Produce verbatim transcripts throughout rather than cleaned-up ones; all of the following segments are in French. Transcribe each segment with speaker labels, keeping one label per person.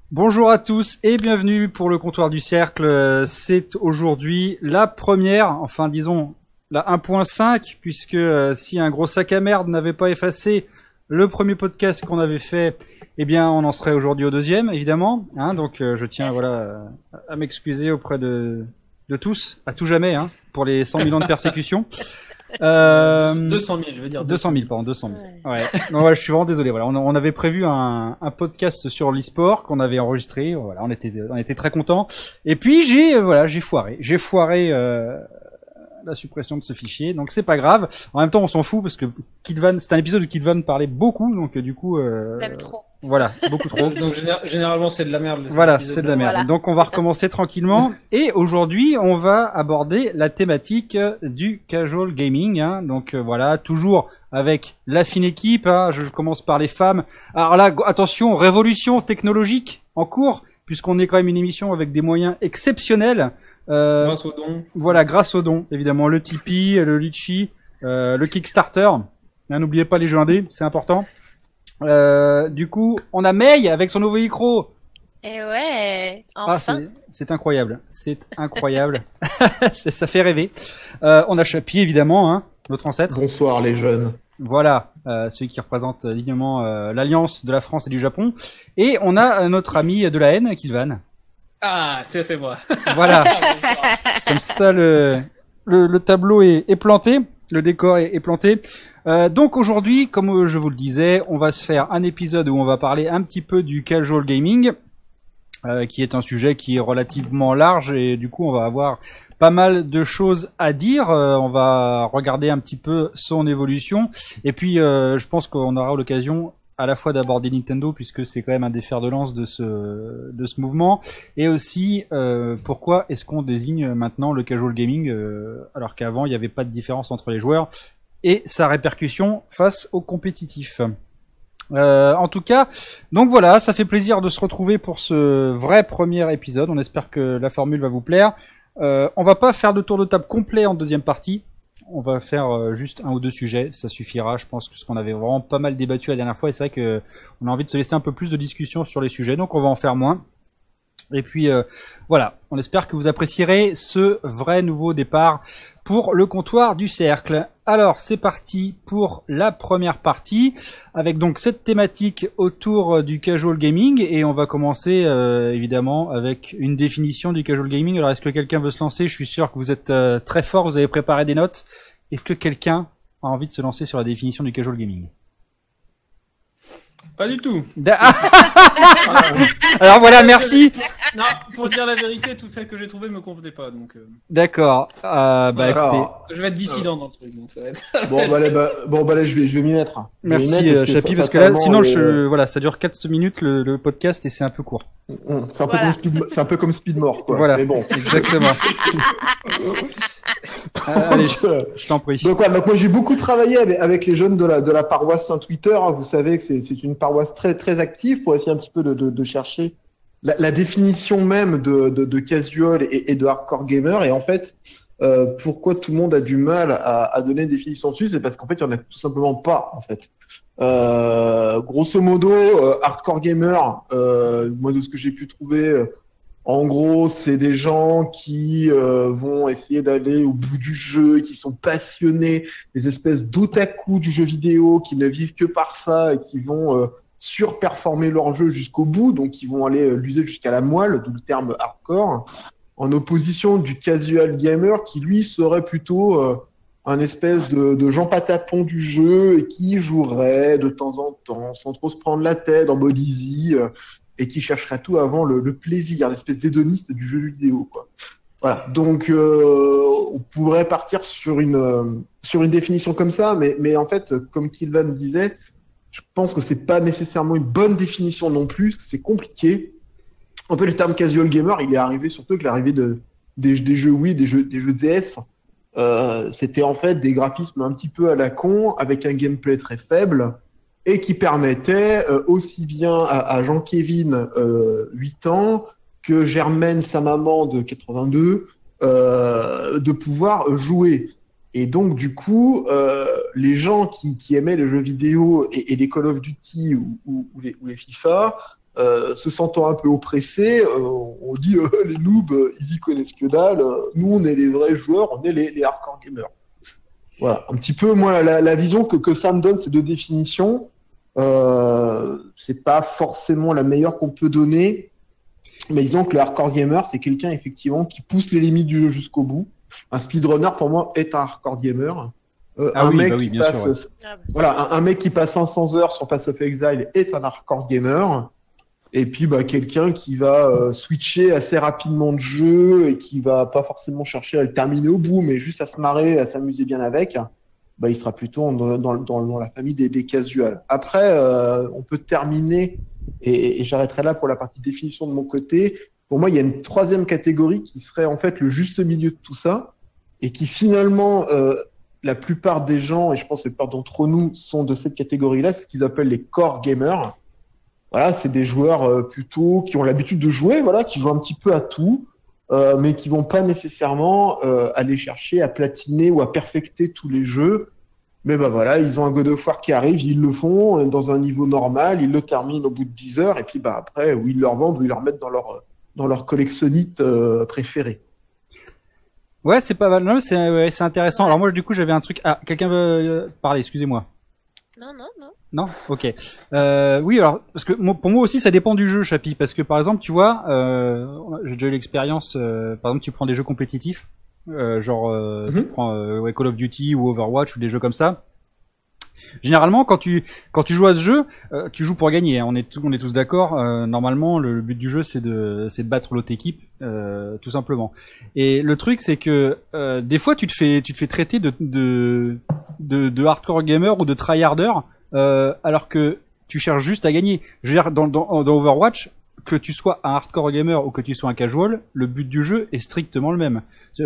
Speaker 1: Bonjour à tous et bienvenue pour le comptoir du cercle. C'est aujourd'hui la première, enfin disons la un point cinq, puisque euh, si un gros sac à merde n'avait pas effacé le premier podcast qu'on avait fait, eh bien on en serait aujourd'hui au deuxième, évidemment. Hein, donc euh, je tiens voilà à m'excuser auprès de, de tous, à tout jamais, hein, pour les cent mille ans de persécution.
Speaker 2: Euh, deux cent mille, je veux dire.
Speaker 1: deux cent mille, pardon, deux cent mille. Ouais. ouais. Non, ouais, je suis vraiment désolé. Voilà, on, on avait prévu un, un podcast sur l'e-sport qu'on avait enregistré. Voilà, on était, on était très contents. Et puis j'ai, euh, voilà, j'ai foiré, j'ai foiré euh, la suppression de ce fichier. Donc c'est pas grave. En même temps, on s'en fout parce que Kidvan, c'est un épisode où Kidvan parlait beaucoup, donc euh, du coup. Euh,
Speaker 3: Même trop.
Speaker 1: Voilà, beaucoup trop.
Speaker 2: Donc généralement c'est de la merde.
Speaker 1: Voilà, c'est de la merde.
Speaker 3: Voilà,
Speaker 1: donc on va recommencer tranquillement. Et aujourd'hui, on va aborder la thématique du casual gaming. Hein. Donc euh, voilà, toujours avec la fine équipe. Hein. Je commence par les femmes. Alors là, attention, révolution technologique en cours, puisqu'on est quand même une émission avec des moyens exceptionnels.
Speaker 2: Euh, grâce aux dons.
Speaker 1: Voilà, grâce aux dons, évidemment. Le Tipeee, le Litchi, euh, le Kickstarter. N'oubliez pas les jeux indés, c'est important. Euh, du coup, on a May avec son nouveau micro.
Speaker 3: Et ouais, enfin.
Speaker 1: Ah, c'est, c'est incroyable, c'est incroyable. c'est, ça fait rêver. Euh, on a Chapi, évidemment, hein, notre ancêtre.
Speaker 4: Bonsoir les jeunes.
Speaker 1: Voilà, euh, celui qui représente dignement euh, l'alliance de la France et du Japon. Et on a euh, notre ami de la haine, Kidvan.
Speaker 2: Ah, c'est, c'est moi.
Speaker 1: Voilà. Comme ça, le, le, le tableau est, est planté. Le décor est, est planté. Euh, donc aujourd'hui, comme je vous le disais, on va se faire un épisode où on va parler un petit peu du casual gaming, euh, qui est un sujet qui est relativement large et du coup on va avoir pas mal de choses à dire. Euh, on va regarder un petit peu son évolution et puis euh, je pense qu'on aura l'occasion à la fois d'aborder Nintendo puisque c'est quand même un des fers de lance de ce de ce mouvement et aussi euh, pourquoi est-ce qu'on désigne maintenant le casual gaming euh, alors qu'avant il n'y avait pas de différence entre les joueurs et sa répercussion face au compétitif. Euh, en tout cas, donc voilà, ça fait plaisir de se retrouver pour ce vrai premier épisode. On espère que la formule va vous plaire. Euh, on va pas faire de tour de table complet en deuxième partie. On va faire euh, juste un ou deux sujets, ça suffira. Je pense que ce qu'on avait vraiment pas mal débattu la dernière fois, et c'est vrai que on a envie de se laisser un peu plus de discussion sur les sujets, donc on va en faire moins. Et puis euh, voilà, on espère que vous apprécierez ce vrai nouveau départ pour le comptoir du cercle. Alors c'est parti pour la première partie avec donc cette thématique autour du casual gaming et on va commencer euh, évidemment avec une définition du casual gaming. Alors est-ce que quelqu'un veut se lancer? Je suis sûr que vous êtes euh, très fort, vous avez préparé des notes. Est-ce que quelqu'un a envie de se lancer sur la définition du casual gaming?
Speaker 2: Pas du tout.
Speaker 1: Alors voilà, merci.
Speaker 2: Non, pour dire la vérité, toutes celles que j'ai trouvées me convenaient pas, donc. Euh...
Speaker 1: D'accord. Euh, bah
Speaker 4: Alors,
Speaker 1: écoutez,
Speaker 2: je vais être dissident euh... dans le truc, donc ça va être.
Speaker 4: Bon bah, allez, bah, bon bah là, je vais, je vais m'y mettre.
Speaker 1: Merci euh, Chapi, parce que là, sinon, les... je, voilà, ça dure quatre minutes le, le podcast et c'est un peu court.
Speaker 4: Mmh, c'est un peu voilà. comme Speed, c'est un peu comme Speedmore, quoi.
Speaker 1: Voilà.
Speaker 4: Mais bon,
Speaker 1: exactement. Ah, allez, je, je t'en prie.
Speaker 4: Donc, voilà, donc moi j'ai beaucoup travaillé avec, avec les jeunes de la, de la paroisse Saint-Twitter. Hein. Vous savez que c'est, c'est une paroisse très, très active pour essayer un petit peu de, de, de chercher la, la définition même de, de, de casual et, et de hardcore gamer. Et en fait, euh, pourquoi tout le monde a du mal à, à donner une définition dessus, c'est parce qu'en fait, il y en a tout simplement pas, en fait. Euh, grosso modo, euh, hardcore gamer, euh, moi de ce que j'ai pu trouver. Euh, En gros, c'est des gens qui euh, vont essayer d'aller au bout du jeu, qui sont passionnés, des espèces d'otaku du jeu vidéo, qui ne vivent que par ça et qui vont euh, surperformer leur jeu jusqu'au bout, donc ils vont aller euh, l'user jusqu'à la moelle, d'où le terme hardcore, en opposition du casual gamer qui lui serait plutôt euh, un espèce de, de Jean Patapon du jeu et qui jouerait de temps en temps, sans trop se prendre la tête, en mode easy, euh, et qui chercherait tout avant le, le plaisir, l'espèce d'hédoniste du jeu vidéo, quoi. Voilà. Donc, euh, on pourrait partir sur une euh, sur une définition comme ça, mais mais en fait, comme Kidvan disait, je pense que c'est pas nécessairement une bonne définition non plus, parce que c'est compliqué. En fait, le terme casual gamer, il est arrivé surtout avec l'arrivée de des, des jeux Wii, des jeux des jeux D S. Euh, c'était en fait des graphismes un petit peu à la con, avec un gameplay très faible. Et qui permettait euh, aussi bien à, à Jean-Kévin, euh, huit ans, que Germaine, sa maman de quatre-vingt-deux, euh, de pouvoir jouer. Et donc, du coup, euh, les gens qui, qui aimaient les jeux vidéo et, et les Call of Duty ou, ou, ou, les, ou les FIFA euh, se sentant un peu oppressés, euh, on dit euh, les noobs, euh, ils y connaissent que dalle. euh, Nous, on est les vrais joueurs, on est les, les hardcore gamers. Voilà, un petit peu moi la, la vision que, que ça me donne, ces deux définitions. Euh, c'est pas forcément la meilleure qu'on peut donner, mais disons que le hardcore gamer, c'est quelqu'un effectivement qui pousse les limites du jeu jusqu'au bout. Un speedrunner pour moi est un hardcore gamer. Euh,
Speaker 1: Ah
Speaker 4: un
Speaker 1: oui,
Speaker 4: mec
Speaker 1: bah oui,
Speaker 4: qui
Speaker 1: bien
Speaker 4: passe,
Speaker 1: sûr, ouais.
Speaker 3: Ah, bah,
Speaker 4: voilà, un, un mec qui passe cinq cents heures sur Path of Exile est un hardcore gamer. Et puis bah quelqu'un qui va euh, switcher assez rapidement de jeu et qui va pas forcément chercher à le terminer au bout, mais juste à se marrer, à s'amuser bien avec. Bah, il sera plutôt dans, dans, dans, dans la famille des, des casuals. Après, euh, on peut terminer, et, et j'arrêterai là pour la partie définition de mon côté. Pour moi, il y a une troisième catégorie qui serait en fait le juste milieu de tout ça, et qui finalement, euh, la plupart des gens, et je pense que la plupart d'entre nous, sont de cette catégorie-là, c'est ce qu'ils appellent les core gamers. Voilà, c'est des joueurs euh, plutôt qui ont l'habitude de jouer, voilà, qui jouent un petit peu à tout, euh, mais qui vont pas nécessairement euh, aller chercher à platiner ou à perfecter tous les jeux. Mais bah voilà, ils ont un God of War qui arrive, ils le font dans un niveau normal, ils le terminent au bout de dix heures, et puis bah après, ou ils le revendent, ou ils le remettent dans leur dans leur collectionnite euh, préférée.
Speaker 1: Ouais, c'est pas mal. Non, c'est ouais, c'est intéressant. Alors moi, du coup, j'avais un truc. Ah, quelqu'un veut euh, parler. Excusez-moi.
Speaker 3: non, non, non.
Speaker 1: Non, ok. Euh, oui, alors parce que moi, pour moi aussi, ça dépend du jeu, Chapi. Parce que par exemple, tu vois, euh, j'ai déjà eu l'expérience. Euh, par exemple, tu prends des jeux compétitifs, euh, genre euh,
Speaker 4: Mhm.
Speaker 1: tu prends euh, ouais, Call of Duty ou Overwatch ou des jeux comme ça. Généralement, quand tu quand tu joues à ce jeu, euh, tu joues pour gagner. Hein. On est tous, on est tous d'accord. Euh, normalement, le, le but du jeu, c'est de c'est de battre l'autre équipe, euh, tout simplement. Et le truc, c'est que euh, des fois, tu te fais tu te fais traiter de de de, de hardcore gamer ou de tryharder, euh, alors que tu cherches juste à gagner. Je veux dire, dans dans, dans Overwatch, que tu sois un hardcore gamer ou que tu sois un casual, le but du jeu est strictement le même.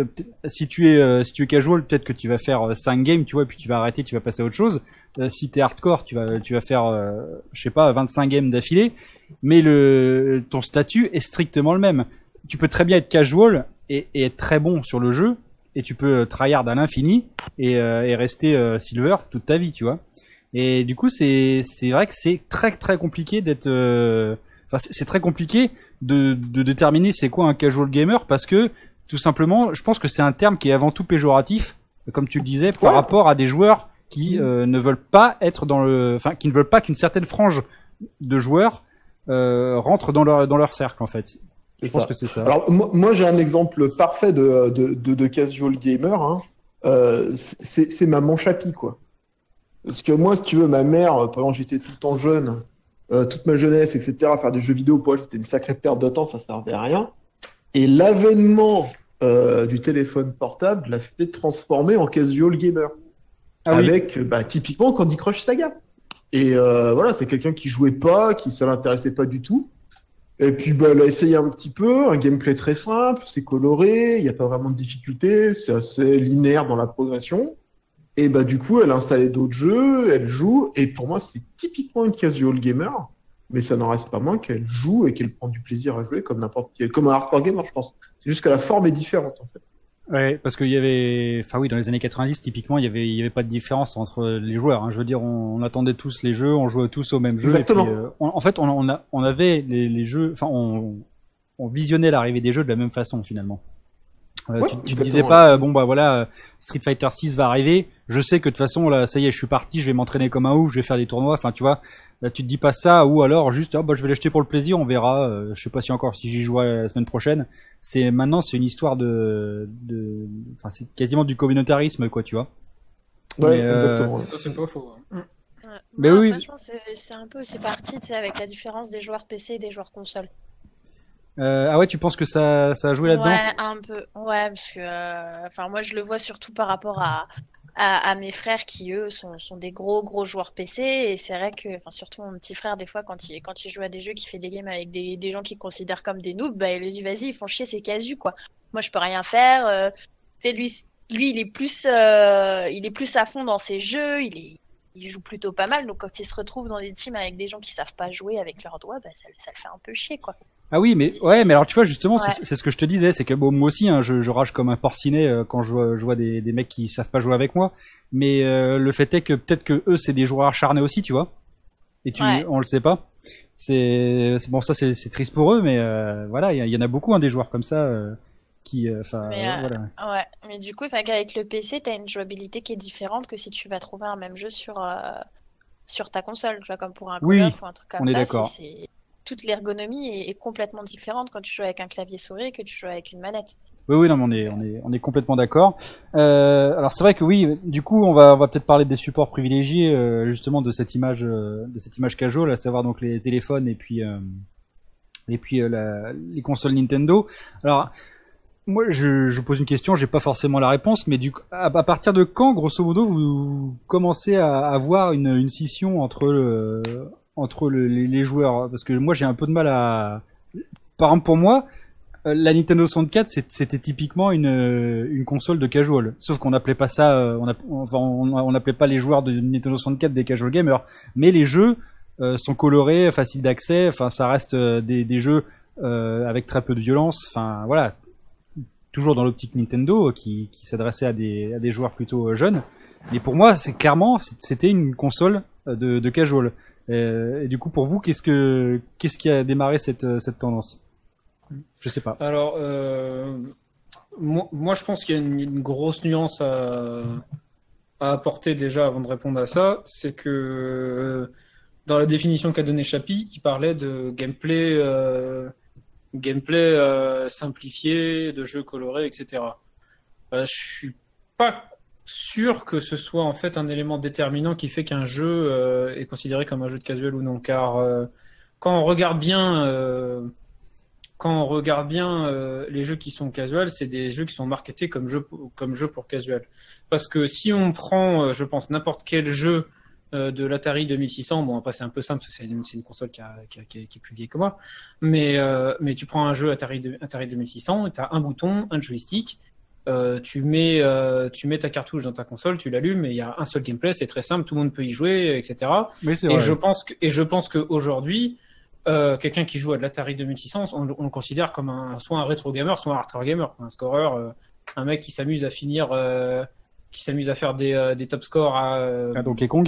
Speaker 1: Si tu es euh, si tu es casual, peut-être que tu vas faire cinq games, tu vois, et puis tu vas arrêter, tu vas passer à autre chose. Euh, si t'es hardcore, tu vas tu vas faire euh, je sais pas vingt-cinq games d'affilée, mais le ton statut est strictement le même. Tu peux très bien être casual et, et être très bon sur le jeu, et tu peux tryhard à l'infini et, euh, et rester euh, silver toute ta vie, tu vois. Et du coup, c'est c'est vrai que c'est très très compliqué d'être euh, enfin c'est, c'est très compliqué de de déterminer c'est quoi un casual gamer, parce que tout simplement, je pense que c'est un terme qui est avant tout péjoratif, comme tu le disais, par
Speaker 4: Ouais.
Speaker 1: rapport à des joueurs qui euh, ne veulent pas être dans le, enfin, qui ne veulent pas qu'une certaine frange de joueurs euh, rentre dans leur dans leur cercle, en fait. Je
Speaker 4: C'est
Speaker 1: pense
Speaker 4: ça.
Speaker 1: que c'est ça.
Speaker 4: Alors moi, moi, j'ai un exemple parfait de de, de, de casual gamer. Hein. Euh, c'est c'est ma manche à pie, quoi. Parce que moi, si tu veux, ma mère, euh, pendant que j'étais tout le temps jeune, euh, toute ma jeunesse, et cetera, faire des jeux vidéo pour elle, c'était une sacrée perte de temps, ça servait à rien. Et l'avènement euh, du téléphone portable l'a fait transformer en casual gamer.
Speaker 1: Ah oui.
Speaker 4: Avec, bah, typiquement Candy Crush Saga. Et euh, voilà, c'est quelqu'un qui jouait pas, qui ça l'intéressait pas du tout. Et puis, bah, elle a essayé un petit peu, un gameplay très simple, c'est coloré, il n'y a pas vraiment de difficulté, c'est assez linéaire dans la progression. Et bah, du coup, elle a installé d'autres jeux, elle joue, et pour moi, c'est typiquement une casual gamer, mais ça n'en reste pas moins qu'elle joue et qu'elle prend du plaisir à jouer comme n'importe qui, comme un hardcore gamer, je pense. C'est juste que la forme est différente, en fait.
Speaker 1: Ouais, parce qu'il y avait, enfin oui, dans les années quatre-vingt-dix, typiquement, il y avait, il y avait pas de différence entre les joueurs. Hein. Je veux dire, on, on attendait tous les jeux, on jouait tous au même jeu.
Speaker 4: Exactement.
Speaker 1: Et puis, euh, on- en fait, on, on, a, on avait les, les jeux, enfin, on, on visionnait l'arrivée des jeux de la même façon, finalement. Euh,
Speaker 4: Ouais,
Speaker 1: tu, tu te
Speaker 4: exactement,
Speaker 1: disais
Speaker 4: ouais.
Speaker 1: pas, euh, bon bah voilà, euh, Street Fighter six va arriver. Je sais que de toute façon là, ça y est, je suis parti, je vais m'entraîner comme un ouf, je vais faire des tournois. Enfin, tu vois, là, tu te dis pas ça, ou alors juste, ah bah je vais l'acheter pour le plaisir, on verra. Euh, je sais pas si encore si j'y jouerai la semaine prochaine. C'est maintenant, c'est une histoire de, de, enfin c'est quasiment du communautarisme quoi, tu vois.
Speaker 4: Ouais,
Speaker 1: Mais, euh,
Speaker 4: exactement. ouais.
Speaker 2: Ça, c'est pas faux. hein.
Speaker 3: Ouais.
Speaker 1: Mais
Speaker 3: Moi,
Speaker 1: oui.
Speaker 3: moi, je pense que c'est c'est un peu aussi parti, tu sais, avec la différence des joueurs P C et des joueurs console.
Speaker 1: Euh, ah ouais, tu penses que ça, ça a joué là-dedans?
Speaker 3: Ouais, un peu. Ouais, parce que, euh, enfin, moi, je le vois surtout par rapport à, à, à mes frères qui, eux, sont, sont des gros, gros joueurs P C. Et c'est vrai que, enfin, surtout mon petit frère, des fois, quand il, quand il joue à des jeux, qui fait des games avec des, des gens qu'il considère comme des noobs, bah, il lui dit, vas-y, ils font chier, c'est casu, quoi. Moi, je peux rien faire. Euh, tu sais, lui, lui, il est plus, euh, il est plus à fond dans ses jeux. Il est, il joue plutôt pas mal. Donc, quand il se retrouve dans des teams avec des gens qui savent pas jouer avec leurs doigts, bah, ça, ça le fait un peu chier, quoi.
Speaker 1: Ah oui, mais ouais, mais alors tu vois justement,
Speaker 3: Ouais.
Speaker 1: c'est c'est ce que je te disais, c'est que bon, moi aussi, hein, je, je rage comme un porcinet euh, quand je vois, je vois des, des mecs qui savent pas jouer avec moi. Mais euh, le fait est que peut-être que eux, c'est des joueurs acharnés aussi, tu vois. et tu,
Speaker 3: Ouais.
Speaker 1: on le sait pas. C'est, c'est bon, ça c'est, c'est triste pour eux, mais euh, voilà, il y, y en a beaucoup hein, des joueurs comme ça euh, qui, enfin,
Speaker 3: Mais,
Speaker 1: euh,
Speaker 3: euh,
Speaker 1: voilà.
Speaker 3: ouais, mais du coup, c'est vrai qu'avec le P C, t'as une jouabilité qui est différente que si tu vas trouver un même jeu sur, euh, sur ta console, tu vois, comme pour un Call
Speaker 1: Oui,
Speaker 3: of ou un truc
Speaker 1: on
Speaker 3: comme
Speaker 1: est
Speaker 3: ça, c'est,
Speaker 1: d'accord.
Speaker 3: c'est... toute l'ergonomie est, est complètement différente quand tu joues avec un clavier souris que tu joues avec une manette.
Speaker 1: Oui, oui, non, mais on est, on est, on est complètement d'accord. Euh, alors c'est vrai que oui, du coup, on va, on va peut-être parler des supports privilégiés, euh, justement, de cette image, euh, de cette image casual, à savoir donc les téléphones et puis, euh, et puis euh, la, les consoles Nintendo. Alors, moi, je, je pose une question, j'ai pas forcément la réponse, mais du, à, à partir de quand, grosso modo, vous commencez à avoir une, une scission entre le, entre le, les, les joueurs? Parce que moi, j'ai un peu de mal à, par exemple, pour moi. Euh, La Nintendo soixante-quatre, c'est- c'était typiquement une, euh, une console de casual. Sauf qu'on n'appelait pas ça, euh, on, app- enfin, on, on n'appelait pas les joueurs de Nintendo soixante-quatre des casual gamers. Mais les jeux euh, sont colorés, faciles d'accès. Enfin, ça reste euh, des, des jeux euh, avec très peu de violence. Enfin, voilà, toujours dans l'optique Nintendo, euh, qui, qui s'adressait à des, à des joueurs plutôt euh, jeunes. Mais pour moi, c'est clairement, c'est- c'était une console euh, de, de casual. Euh, et du coup, pour vous, qu'est-ce que, qu'est-ce qui a démarré cette, euh, cette tendance? Je sais pas.
Speaker 2: Alors, euh, moi, moi, je pense qu'il y a une, une grosse nuance à, à apporter déjà avant de répondre à ça. C'est que euh, dans la définition qu'a donnée Chappie, il parlait de gameplay, euh, gameplay euh, simplifié, de jeux colorés, et cetera. Euh, je suis pas sûr que ce soit en fait un élément déterminant qui fait qu'un jeu euh, est considéré comme un jeu de casual ou non. Car euh, quand on regarde bien. Euh, quand on regarde bien euh, les jeux qui sont casual, c'est des jeux qui sont marketés comme jeux comme jeux pour casual. Parce que si on prend, euh, je pense, n'importe quel jeu euh, de l'Atari deux mille six cents, bon après c'est un peu simple, parce que c'est une, c'est une console qui, a, qui, a, qui, est, qui est plus vieille que moi, mais, euh, mais tu prends un jeu Atari, de, Atari deux mille six cents, tu as un bouton, un joystick, euh, tu, mets, euh, tu mets ta cartouche dans ta console, tu l'allumes, et il y a un seul gameplay, c'est très simple, tout le monde peut y jouer, et cetera.
Speaker 1: Oui, c'est
Speaker 2: Et
Speaker 1: vrai.
Speaker 2: je pense que, et je pense qu'aujourd'hui, euh, quelqu'un qui joue à de l'Atari deux mille six cents, on, on le considère comme un, soit un rétro gamer, soit un hardcore gamer, un scoreur, euh, un mec qui s'amuse à finir, euh, qui s'amuse à faire des, euh, des top scores à, euh,
Speaker 1: À Donkey Kong.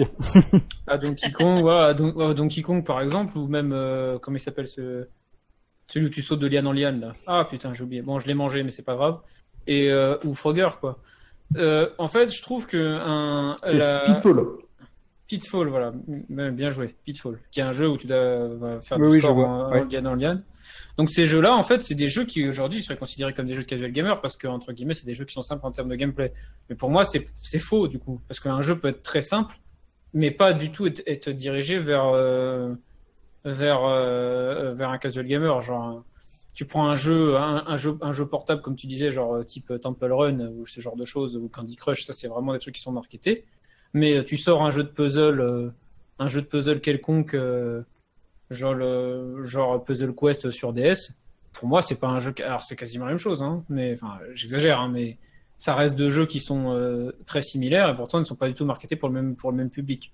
Speaker 2: à Donkey Kong, ouais, à, Don- à Donkey Kong par exemple, ou même, euh, comment il s'appelle ce, celui où tu sautes de liane en liane là. Ah putain, j'ai oublié. Bon, je l'ai mangé, mais c'est pas grave. Et euh, ou Frogger quoi. Euh, en fait, je trouve que un,
Speaker 4: C'est
Speaker 2: la...
Speaker 4: Pitfall.
Speaker 2: Pitfall, voilà, M- bien joué, Pitfall, qui est un jeu où tu dois bah, faire
Speaker 1: Oui,
Speaker 2: du
Speaker 1: oui, je
Speaker 2: score
Speaker 1: vois,
Speaker 2: en,
Speaker 1: ouais.
Speaker 2: en liane en liane. Donc ces jeux-là, en fait, c'est des jeux qui aujourd'hui seraient considérés comme des jeux de casual gamer parce que entre guillemets, c'est des jeux qui sont simples en termes de gameplay. Mais pour moi, c'est c'est faux du coup, parce qu'un jeu peut être très simple, mais pas du tout être, être dirigé vers euh, vers euh, vers un casual gamer. Genre, tu prends un jeu, un, un jeu, un jeu portable comme tu disais, genre type Temple Run ou ce genre de choses ou Candy Crush, ça c'est vraiment des trucs qui sont marketés. Mais tu sors un jeu de puzzle, euh, un jeu de puzzle quelconque, euh, genre le genre Puzzle Quest sur D S. Pour moi, c'est pas un jeu. Alors c'est quasiment la même chose, hein. Mais enfin, j'exagère, hein, mais ça reste deux jeux qui sont euh, très similaires et pourtant ils ne sont pas du tout marketés pour le même pour le même public.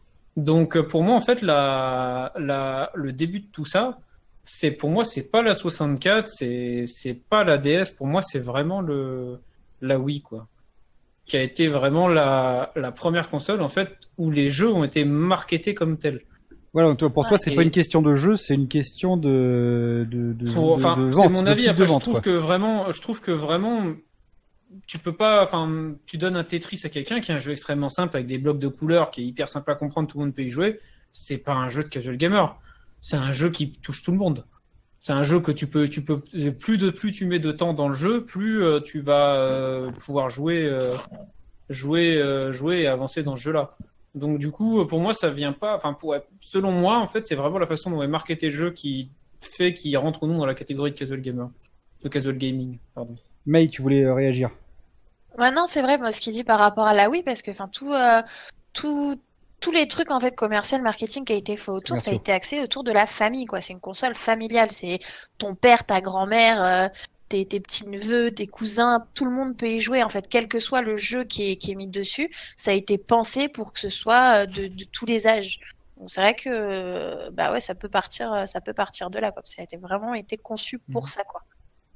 Speaker 2: Donc pour moi, en fait, la, la le début de tout ça, c'est pour moi, c'est pas la soixante-quatre, c'est c'est pas la D S. Pour moi, c'est vraiment le la Wii, quoi, qui a été vraiment la, la première console en fait où les jeux ont été marketés comme tels.
Speaker 1: Voilà, donc toi, pour toi,
Speaker 3: Ouais.
Speaker 1: c'est
Speaker 2: Et-
Speaker 1: pas une question de jeu, c'est une question de de de,
Speaker 2: Pour-
Speaker 1: de-
Speaker 2: enfin,
Speaker 1: de
Speaker 2: c'est
Speaker 1: vente,
Speaker 2: mon
Speaker 1: de
Speaker 2: avis.
Speaker 1: type
Speaker 2: Après,
Speaker 1: de vente,
Speaker 2: je trouve
Speaker 1: quoi.
Speaker 2: que vraiment, je trouve que vraiment, tu peux pas. Enfin, tu donnes un Tetris à quelqu'un qui est un jeu extrêmement simple avec des blocs de couleurs, qui est hyper simple à comprendre, tout le monde peut y jouer. C'est pas un jeu de casual gamer. C'est un jeu qui touche tout le monde. C'est un jeu que tu peux, tu peux plus de plus tu mets de temps dans le jeu, plus euh, tu vas euh, pouvoir jouer, euh, jouer, euh, jouer et avancer dans ce jeu-là. Donc du coup, pour moi, ça vient pas. Enfin, pour selon moi, en fait, c'est vraiment la façon dont est marketé le jeu qui fait qu'il rentre ou non dans la catégorie de casual gamer, de casual gaming, pardon.
Speaker 1: May, tu voulais euh, réagir.
Speaker 3: Ouais, non, c'est vrai, moi, ce qu'il dit par rapport à la Wii, parce que, enfin, tout, euh, tout, tous les trucs, en fait, commercial, marketing qui a été fait autour, ça a
Speaker 1: Commerciaux.
Speaker 3: été axé autour de la famille, quoi. C'est une console familiale. C'est ton père, ta grand-mère, euh, tes, tes petits-neveux, tes cousins, tout le monde peut y jouer, en fait, quel que soit le jeu qui est, qui est mis dessus. Ça a été pensé pour que ce soit euh, de, de tous les âges. Donc, c'est vrai que, euh, bah ouais, ça peut partir, euh, ça peut partir de là, quoi. Ça a été vraiment été conçu pour
Speaker 2: Mhm.
Speaker 3: ça, quoi.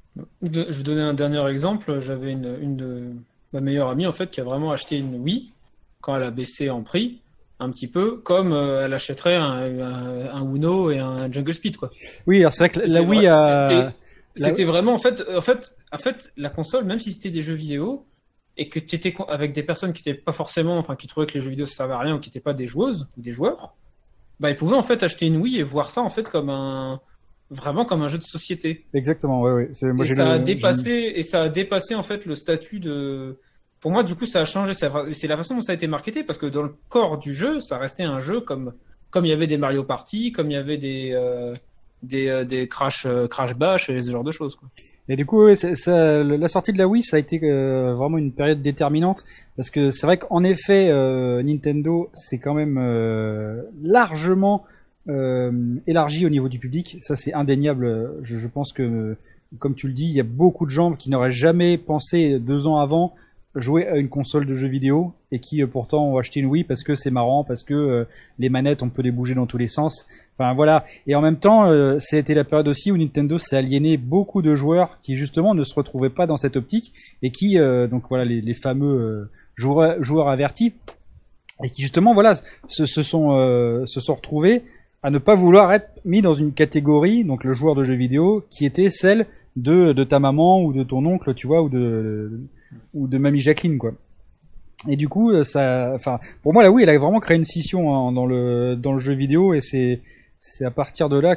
Speaker 2: De- Je vais donner un dernier exemple. J'avais une, une de ma meilleure amie en fait qui a vraiment acheté une Wii quand elle a baissé en prix. un petit peu comme euh, elle achèterait un, un, un Uno et un Jungle Speed, quoi.
Speaker 1: Oui, alors c'est vrai que la
Speaker 2: C'était
Speaker 1: Wii
Speaker 2: vrai-
Speaker 1: a...
Speaker 2: C'était c'était
Speaker 1: la-
Speaker 2: vraiment, en fait, en fait, en fait, la console, même si c'était des jeux vidéo, et que tu étais avec des personnes qui étaient pas forcément, enfin, qui trouvaient que les jeux vidéo ça servait à rien ou qui n'étaient pas des joueuses ou des joueurs, bah, ils pouvaient en fait acheter une Wii et voir ça en fait comme un, vraiment comme un jeu de société.
Speaker 1: Exactement, ouais, ouais. C'est- Moi,
Speaker 2: Et
Speaker 1: j'ai
Speaker 2: ça
Speaker 1: le-
Speaker 2: a
Speaker 1: j'ai-
Speaker 2: dépassé, et ça a dépassé en fait le statut de. Pour moi, du coup, ça a changé. ça- C'est la façon dont ça a été marketé parce que dans le corps du jeu, ça restait un jeu comme comme il y avait des Mario Party, comme il y avait des euh, des, euh, des Crash euh, Crash Bash et ce genre de choses, quoi.
Speaker 1: Et du coup, ouais, c'est- ça, le- la sortie de la Wii, ça a été euh, vraiment une période déterminante parce que c'est vrai qu'en effet, euh, Nintendo, c'est quand même euh, largement euh, élargi au niveau du public. Ça, c'est indéniable. Je, je pense que, euh, comme tu le dis, il y a beaucoup de gens qui n'auraient jamais pensé deux ans avant jouer à une console de jeux vidéo et qui euh, pourtant ont acheté une Wii parce que c'est marrant, parce que euh, les manettes, on peut les bouger dans tous les sens. Enfin voilà. Et en même temps, euh, c'était la période aussi où Nintendo s'est aliéné beaucoup de joueurs qui justement ne se retrouvaient pas dans cette optique et qui, euh, donc voilà, les, les fameux euh, joueurs, joueurs avertis et qui justement voilà se, se sont euh, se sont retrouvés à ne pas vouloir être mis dans une catégorie, donc le joueur de jeux vidéo, qui était celle de de ta maman ou de ton oncle, tu vois, ou de ou de mamie Jacqueline, quoi. Et du coup, ça, enfin, pour moi, la Wii, elle a vraiment créé une scission hein, dans le dans le jeu vidéo, et c'est c'est à partir de là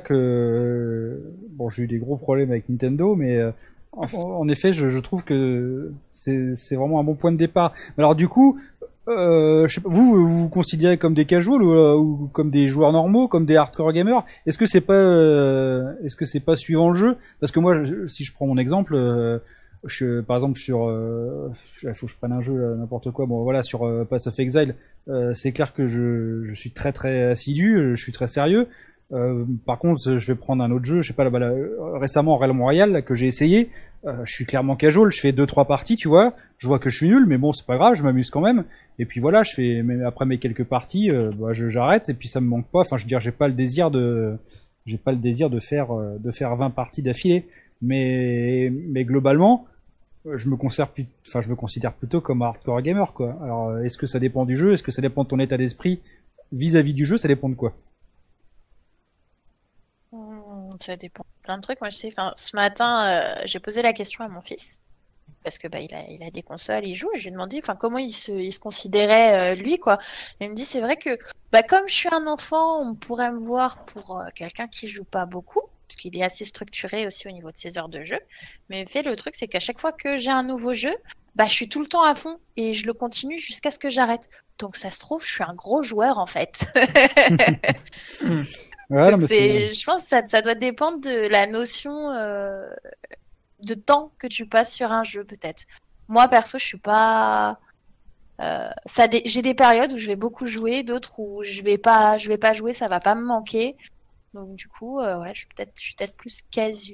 Speaker 1: que bon, j'ai eu des gros problèmes avec Nintendo, mais euh, en, en effet, je, je trouve que c'est c'est vraiment un bon point de départ. Alors du coup, euh, je sais pas, vous vous vous considérez comme des casuals ou, euh, ou comme des joueurs normaux, comme des hardcore gamers? Est-ce que c'est pas euh, est-ce que c'est pas suivant le jeu? Parce que moi, je- si je prends mon exemple. Euh, je, par exemple sur euh, il faut que je prenne un jeu là, n'importe quoi, bon voilà, sur euh, Path of Exile, euh, c'est clair que je, je suis très très assidu, je suis très sérieux. Euh, par contre, je vais prendre un autre jeu, je sais pas là, là, récemment Realm Royale là, que j'ai essayé, euh, je suis clairement casual, je fais deux trois parties, tu vois, je vois que je suis nul, mais bon c'est pas grave, je m'amuse quand même. Et puis voilà, je fais mais après mes quelques parties, euh, bah, je j'arrête et puis ça me manque pas. Enfin, je veux dire, j'ai pas le désir de j'ai pas le désir de faire euh, de faire vingt parties d'affilée, mais mais globalement je me considère, enfin, je me considère plutôt comme un hardcore gamer, quoi. Alors, est-ce que ça dépend du jeu? Est-ce que ça dépend de ton état d'esprit vis-à-vis du jeu? Ça dépend de quoi?
Speaker 3: Hmm, ça dépend de plein de trucs. Moi, je sais, enfin, ce matin, euh, j'ai posé la question à mon fils parce que bah il a il a des consoles, il joue. Et je lui ai demandé, enfin, comment il se il se considérait euh, lui, quoi. Et il me dit, c'est vrai que bah comme je suis un enfant, on pourrait me voir pour euh, quelqu'un qui joue pas beaucoup. Parce qu'il est assez structuré aussi au niveau de ses heures de jeu. Mais fait, le truc, c'est qu'à chaque fois que j'ai un nouveau jeu, bah, je suis tout le temps à fond et je le continue jusqu'à ce que j'arrête. Donc, ça se trouve, je suis un gros joueur, en fait.
Speaker 1: Ouais, non,
Speaker 3: Donc,
Speaker 1: mais
Speaker 3: c'est,
Speaker 1: c'est,
Speaker 3: je pense que ça, ça doit dépendre de la notion euh, de temps que tu passes sur un jeu, peut-être. Moi, perso, je suis pas... euh, ça dé- j'ai des périodes où je vais beaucoup jouer, d'autres où je vais pas, je vais pas jouer, ça va pas me manquer. Donc du coup, euh, ouais, je suis peut-être, je suis peut-être plus casu.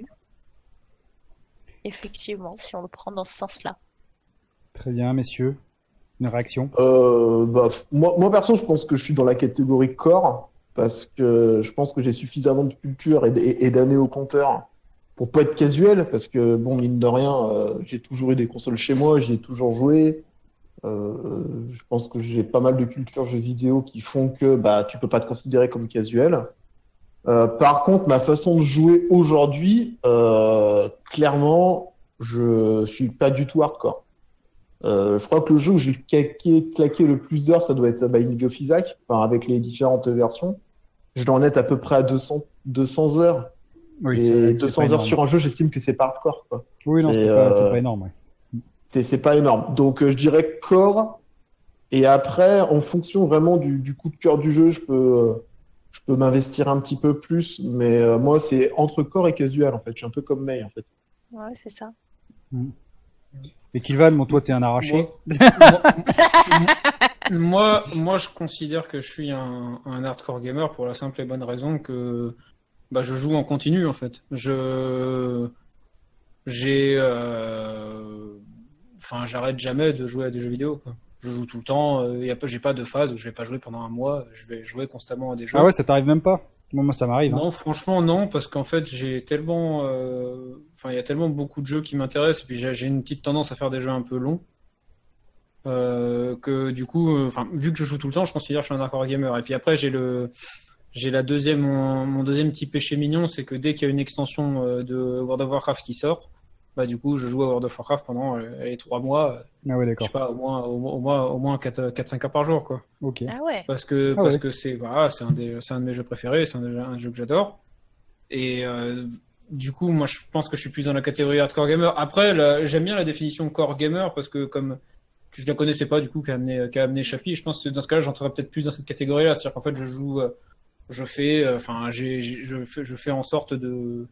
Speaker 3: Effectivement, si on le prend dans ce sens-là.
Speaker 1: très bien, messieurs. Une réaction?
Speaker 4: Euh, bah, f- moi, moi, perso, je pense que je suis dans la catégorie core parce que je pense que j'ai suffisamment de culture et, d- et- et d'années au compteur pour pas être casuel parce que, bon, mine de rien, euh, j'ai toujours eu des consoles chez moi, j'y ai toujours joué. Euh, je pense que j'ai pas mal de culture jeux vidéo qui font que bah, tu peux pas te considérer comme casuel. Euh, par contre, ma façon de jouer aujourd'hui, euh, clairement, je suis pas du tout hardcore. Euh, je crois que le jeu où j'ai claqué, claqué le plus d'heures, ça doit être Binding of Isaac, enfin, avec les différentes versions. Je dois en être à peu près à deux cents, deux cents heures.
Speaker 1: Oui,
Speaker 4: Et
Speaker 1: c'est, c'est
Speaker 4: deux
Speaker 1: pas
Speaker 4: cents heures
Speaker 1: énorme.
Speaker 4: sur un jeu, j'estime que c'est pas hardcore, quoi.
Speaker 1: Oui, non,
Speaker 4: C'est,
Speaker 1: c'est pas, c'est
Speaker 4: euh,
Speaker 1: pas énorme, ouais.
Speaker 4: C'est, c'est pas énorme. Donc, euh, je dirais core. Et après, en fonction vraiment du, du coup de cœur du jeu, je peux, euh, je peux m'investir un petit peu plus. Mais euh, moi, c'est entre core et casual, en fait. Je suis un peu comme May, en fait.
Speaker 3: Ouais, c'est ça.
Speaker 1: Et Kilvan, bon, toi, t'es un arraché.
Speaker 2: Moi, moi, moi, moi, je considère que je suis un, un hardcore gamer pour la simple et bonne raison que bah, je joue en continu en fait. Je j'ai euh, enfin j'arrête jamais de jouer à des jeux vidéo, quoi. Je joue tout le temps. euh, y a pas, j'ai pas de phase où je vais pas jouer pendant un mois. Je vais jouer constamment à des jeux.
Speaker 1: Ah ouais, ça t'arrive même pas? Moi, moi, ça m'arrive, hein.
Speaker 2: Non, franchement, non, parce qu'en fait, j'ai tellement, euh, enfin, il y a tellement beaucoup de jeux qui m'intéressent, et puis j'ai j'ai une petite tendance à faire des jeux un peu longs. Euh, que du coup, enfin, euh, vu que je joue tout le temps, je considère que je suis un hardcore gamer. Et puis après, j'ai le, j'ai la deuxième, mon, mon deuxième petit péché mignon, c'est que dès qu'il y a une extension euh, de World of Warcraft qui sort, bah du coup, je joue à World of Warcraft pendant euh, les trois mois.
Speaker 1: Ah ouais,
Speaker 2: Je
Speaker 1: d'accord.
Speaker 2: sais pas, au moins, au, au moins, au moins quatre cinq heures par jour, quoi.
Speaker 1: Ok.
Speaker 3: Ah ouais.
Speaker 2: Parce que,
Speaker 1: Ah
Speaker 2: parce
Speaker 1: ouais.
Speaker 2: que c'est, voilà, c'est un des, c'est un de mes jeux préférés, c'est un, un jeu que j'adore. Et euh, du coup, moi, je pense que je suis plus dans la catégorie hardcore gamer. Après, là, j'aime bien la définition core gamer parce que comme je la connaissais pas du coup qu'a amené qu'a amené Chapi, je pense que dans ce cas-là, j'entrerais peut-être plus dans cette catégorie-là. C'est-à-dire qu'en fait, je joue, euh, je fais, euh, enfin, j'ai, j'ai- je fais, je fais en sorte de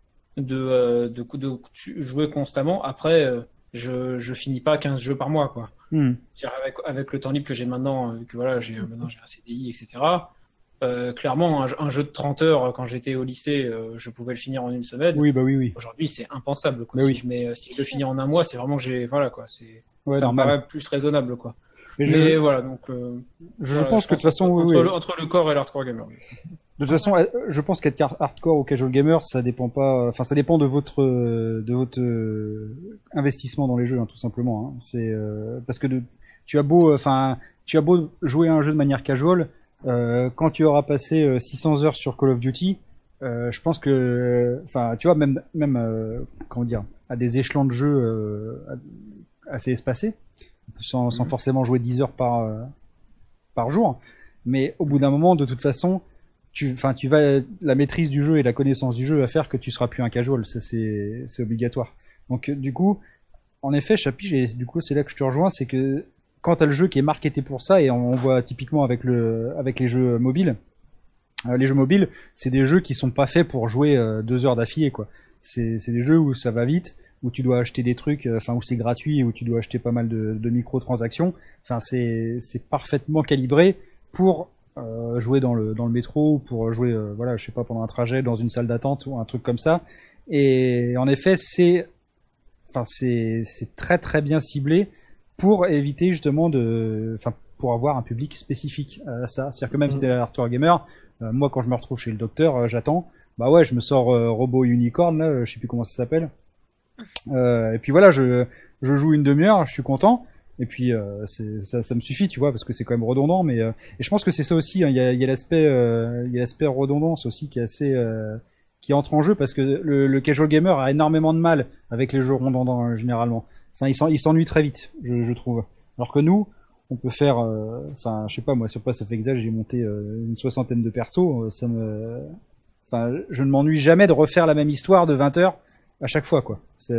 Speaker 2: de euh, de, de, de jouer constamment. Après, euh, je je finis pas quinze jeux par mois, quoi.
Speaker 1: Hmm.
Speaker 2: C'est-à-dire avec avec le temps libre que j'ai maintenant, euh, vu que voilà, j'ai maintenant j'ai un C D I, et cetera. Euh, clairement, un, jeu- un jeu de trente heures quand j'étais au lycée, euh, je pouvais le finir en une semaine.
Speaker 1: Oui, bah oui, oui.
Speaker 2: Aujourd'hui, c'est impensable, quoi.
Speaker 1: Mais
Speaker 2: Si
Speaker 1: oui.
Speaker 2: je mets, si je le finis en un mois, c'est vraiment que j'ai, voilà, quoi. C'est,
Speaker 1: Ouais,
Speaker 2: ça me
Speaker 1: normal.
Speaker 2: paraît plus raisonnable, quoi.
Speaker 1: Mais je,
Speaker 2: Mais voilà, donc. euh,
Speaker 1: je
Speaker 2: voilà,
Speaker 1: pense que de toute façon,
Speaker 2: entre,
Speaker 1: oui, oui.
Speaker 2: le, entre le corps et l'hardcore gamer.
Speaker 1: De toute façon, euh, je pense qu'être car- hardcore ou casual gamer, ça dépend pas. Enfin, ça dépend de votre euh, de votre euh, investissement dans les jeux, hein, tout simplement. Hein. C'est euh, parce que de, tu as beau, enfin, tu as beau jouer à un jeu de manière casual, euh, quand tu auras passé euh, six cents heures sur Call of Duty, euh, je pense que, enfin, tu vois, même même euh, comment dire, à des échelons de jeu euh, assez espacés, sans, sans
Speaker 2: Mhm.
Speaker 1: forcément jouer dix heures par euh, par jour. Mais au bout d'un moment, de toute façon, tu, enfin, tu vas, la maîtrise du jeu et la connaissance du jeu va faire que tu seras plus un casual. Ça, c'est, c'est obligatoire. Donc, euh, du coup, en effet, Chapi, et du coup, c'est là que je te rejoins, c'est que quand t'as le jeu qui est marketé pour ça, et on, on voit typiquement avec le, avec les jeux mobiles, euh, les jeux mobiles, c'est des jeux qui sont pas faits pour jouer euh, deux heures d'affilée, quoi. C'est, c'est des jeux où ça va vite, où tu dois acheter des trucs, euh, enfin, où c'est gratuit, où tu dois acheter pas mal de, de microtransactions. Enfin, c'est, c'est parfaitement calibré pour euh, jouer dans le dans le métro ou pour jouer euh, voilà je sais pas pendant un trajet dans une salle d'attente ou un truc comme ça. Et en effet c'est enfin c'est c'est très très bien ciblé pour éviter justement de enfin pour avoir un public spécifique à ça. C'est-à-dire que même si t'es un hardcore gamer, euh, moi quand je me retrouve chez le docteur, euh, j'attends, bah ouais je me sors euh, Robot Unicorn là, euh, je sais plus comment ça s'appelle. Euh, et puis voilà, je je joue une demi-heure, je suis content. Et puis euh, c'est, ça, ça me suffit, tu vois, parce que c'est quand même redondant. Mais euh, et je pense que c'est ça aussi. hein, Il y a, il y a l'aspect, euh, il y a l'aspect redondance aussi qui est assez, euh, qui entre en jeu parce que le, le casual gamer a énormément de mal avec les jeux redondants euh, généralement. Enfin, il s'en- il s'ennuie très vite, je, je trouve. Alors que nous, on peut faire, euh, enfin, je sais pas moi, sur Path of Exile, j'ai monté euh, une soixantaine de persos. euh, Ça me, enfin, je ne m'ennuie jamais de refaire la même histoire de vingt heures à chaque fois, quoi. C'est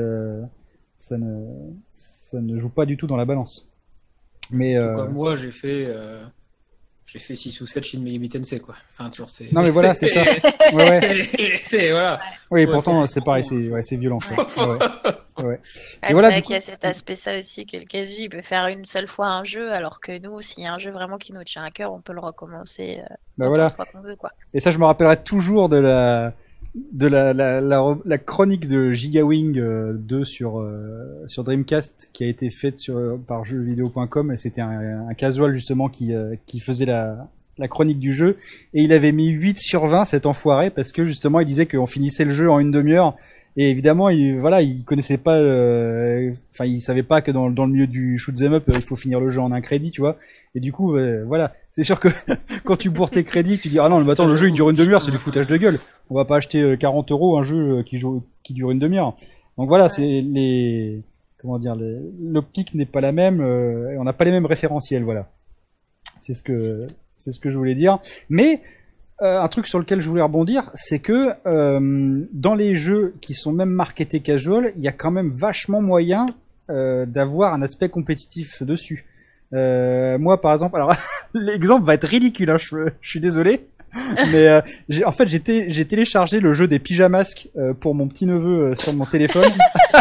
Speaker 1: ça ne ça ne joue pas du tout dans la balance. Mais
Speaker 2: Tout
Speaker 1: euh...
Speaker 2: comme moi, j'ai fait, euh, j'ai fait six ou sept Shin Megami Tensei, quoi. Enfin, toujours, c'est.
Speaker 1: non mais voilà, c'est ça. Ouais, ouais.
Speaker 2: c'est, voilà.
Speaker 1: Oui,
Speaker 2: Ouais,
Speaker 1: pourtant
Speaker 2: faut-
Speaker 1: c'est pareil, c'est ouais, c'est violent ça. Ouais, ouais. Ouais.
Speaker 3: Ah,
Speaker 1: Et voilà,
Speaker 3: c'est vrai
Speaker 1: du
Speaker 3: qu'il y a cet aspect ça aussi que le casu il peut faire une seule fois un jeu alors que nous s'il y a un jeu vraiment qui nous tient à cœur on peut le recommencer euh,
Speaker 1: Bah
Speaker 3: autant
Speaker 1: voilà.
Speaker 3: de fois qu'on veut quoi.
Speaker 1: Et ça, je me rappellerai toujours de la de la la, la, la chronique de Gigawing euh, deux sur euh, sur Dreamcast qui a été faite sur par jeuxvideo point com et c'était un, un casual justement qui euh, qui faisait la la chronique du jeu et il avait mis huit sur vingt cet enfoiré parce que justement il disait qu'on finissait le jeu en une demi-heure et évidemment il voilà il connaissait pas euh, enfin il savait pas que dans dans le milieu du shoot 'em up il faut finir le jeu en un crédit tu vois et du coup euh, voilà c'est sûr que quand tu bourres tes crédits tu dis ah non mais attends le jeu il dure une demi-heure c'est du foutage de gueule on va pas acheter euh, quarante euros un jeu qui joue qui dure une demi-heure donc voilà c'est les comment dire les, l'optique n'est pas la même euh, et on n'a pas les mêmes référentiels voilà c'est ce que c'est ce que je voulais dire mais Euh, un truc sur lequel je voulais rebondir, c'est que euh, dans les jeux qui sont même marketés casual, il y a quand même vachement moyen euh, d'avoir un aspect compétitif dessus. Euh, moi, par exemple, alors l'exemple va être ridicule, hein, je, je suis désolé, mais euh, j'ai, en fait, j'ai, té- j'ai téléchargé le jeu des pyjamasques euh, pour mon petit neveu euh, sur mon téléphone.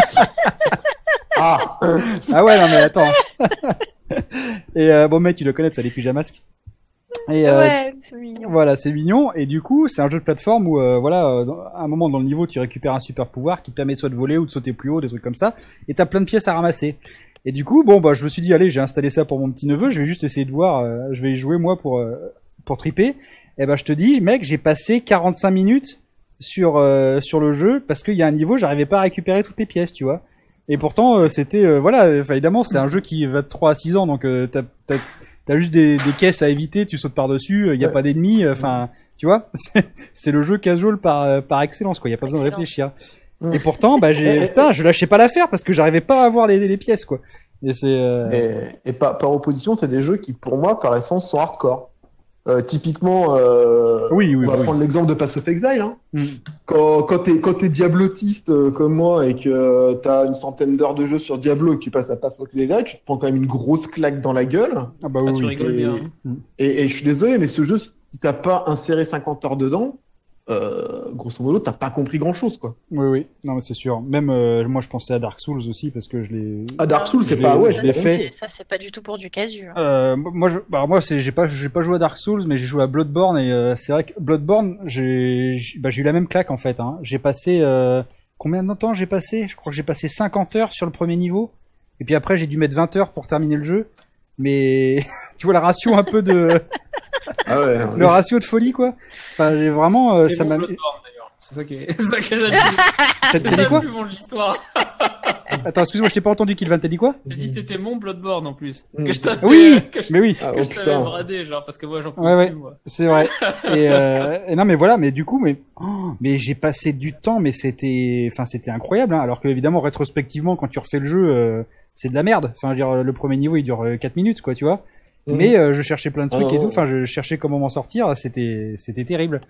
Speaker 4: Ah,
Speaker 1: Ah ouais, non mais attends. Et euh, bon mec, tu dois connaître ça, les pyjamasques. Et euh,
Speaker 3: Ouais, c'est mignon.
Speaker 1: voilà, c'est mignon. Et du coup, c'est un jeu de plateforme où, euh, voilà, euh, dans- à un moment dans le niveau, tu récupères un super pouvoir qui te permet soit de voler ou de sauter plus haut, des trucs comme ça. Et t'as plein de pièces à ramasser. Et du coup, bon, bah, je me suis dit, allez, j'ai installé ça pour mon petit neveu. Je vais juste essayer de voir. euh, je vais y jouer moi pour euh, pour triper. Et ben, je te dis, mec, j'ai passé quarante-cinq minutes sur euh, sur le jeu parce qu'il y a un niveau, j'arrivais pas à récupérer toutes les pièces, tu vois. Et pourtant, euh, c'était, euh, voilà, enfin, évidemment, c'est un jeu qui va de trois à six ans, donc euh, t'as, t'as, t'as juste des, des caisses à éviter, tu sautes par-dessus, il y a
Speaker 4: Ouais.
Speaker 1: pas d'ennemis, enfin, tu vois, c'est, c'est le jeu casual par, par excellence, quoi, il y a pas besoin de
Speaker 3: Excellent.
Speaker 1: réfléchir.
Speaker 4: Mm.
Speaker 1: Et pourtant, bah, j'ai, putain, je lâchais pas l'affaire parce que j'arrivais pas à avoir les, les pièces, quoi. Et c'est, euh...
Speaker 4: Et, et par, par opposition, c'est des jeux qui, pour moi, par essence, sont hardcore. Euh, typiquement, euh,
Speaker 1: Oui, oui,
Speaker 4: on va
Speaker 1: oui.
Speaker 4: prendre l'exemple de Path of Exile. Hein.
Speaker 1: Mm.
Speaker 4: Quand, quand t'es quand t'es diablotiste euh, comme moi et que euh, t'as une centaine d'heures de jeu sur Diablo et que tu passes à Path of Exile, tu te prends quand même une grosse claque dans la gueule.
Speaker 1: Ah bah
Speaker 2: Ah,
Speaker 1: oui,
Speaker 2: tu
Speaker 1: oui.
Speaker 2: rigoles
Speaker 4: Et,
Speaker 2: bien. hein.
Speaker 4: et, et je suis désolé, mais ce jeu, si t'as pas inséré cinquante heures dedans, euh, grosso modo, t'as pas compris grand-chose, quoi.
Speaker 1: Oui, oui, non, mais c'est sûr. Même, euh, moi, je pensais à Dark Souls aussi parce que je l'ai,
Speaker 4: Ah, Dark Souls,
Speaker 1: Je
Speaker 4: c'est
Speaker 1: l'ai-
Speaker 4: pas, ouais,
Speaker 1: je
Speaker 3: Ça,
Speaker 1: l'ai
Speaker 3: c'est-
Speaker 1: fait.
Speaker 3: Ça, c'est pas du tout pour du casu. hein.
Speaker 1: Euh, moi, je, bah, moi, c'est, j'ai pas, j'ai pas joué à Dark Souls, mais j'ai joué à Bloodborne et euh, c'est vrai que Bloodborne, j'ai, j'ai- bah, j'ai eu la même claque en fait. Hein. J'ai passé euh, combien de temps j'ai passé Je crois que j'ai passé cinquante heures sur le premier niveau, et puis après j'ai dû mettre vingt heures pour terminer le jeu. Mais tu vois la ratio un peu de,
Speaker 4: Ah ouais,
Speaker 1: le ratio de folie quoi. Enfin, j'ai vraiment, euh,
Speaker 2: C'est
Speaker 1: ça
Speaker 2: bon
Speaker 1: m'a.
Speaker 2: Bloodborne, d'ailleurs. C'est ça qui est, c'est ça que j'ai dit.
Speaker 1: T'as, t'as
Speaker 2: C'est
Speaker 1: dit
Speaker 2: ça le
Speaker 1: quoi
Speaker 2: plus bon de l'histoire.
Speaker 1: Attends, excuse-moi, je t'ai pas entendu, Kilvan. T'as dit quoi
Speaker 2: J'ai dit c'était mon Bloodborne en plus.
Speaker 4: Mm.
Speaker 2: Que je t'avais,
Speaker 1: Oui,
Speaker 2: que je,
Speaker 1: mais oui.
Speaker 4: Ah,
Speaker 2: que
Speaker 4: oh,
Speaker 2: je t'avais
Speaker 4: putain.
Speaker 2: bradé, genre, parce que moi j'en pouvais
Speaker 1: Ouais, ouais.
Speaker 2: plus, moi.
Speaker 1: C'est vrai. Et, euh, et non, mais voilà, mais du coup, mais, oh, mais j'ai passé du temps, mais c'était, enfin, c'était incroyable, hein. Alors que évidemment, rétrospectivement, quand tu refais le jeu, euh, c'est de la merde. Enfin, je veux dire, le premier niveau, il dure euh, quatre minutes, quoi, tu vois.
Speaker 4: Mhm.
Speaker 1: Mais euh, je cherchais plein de
Speaker 4: Ah,
Speaker 1: trucs
Speaker 4: non,
Speaker 1: et tout.
Speaker 4: non.
Speaker 1: Enfin, je cherchais comment m'en sortir. C'était, c'était terrible.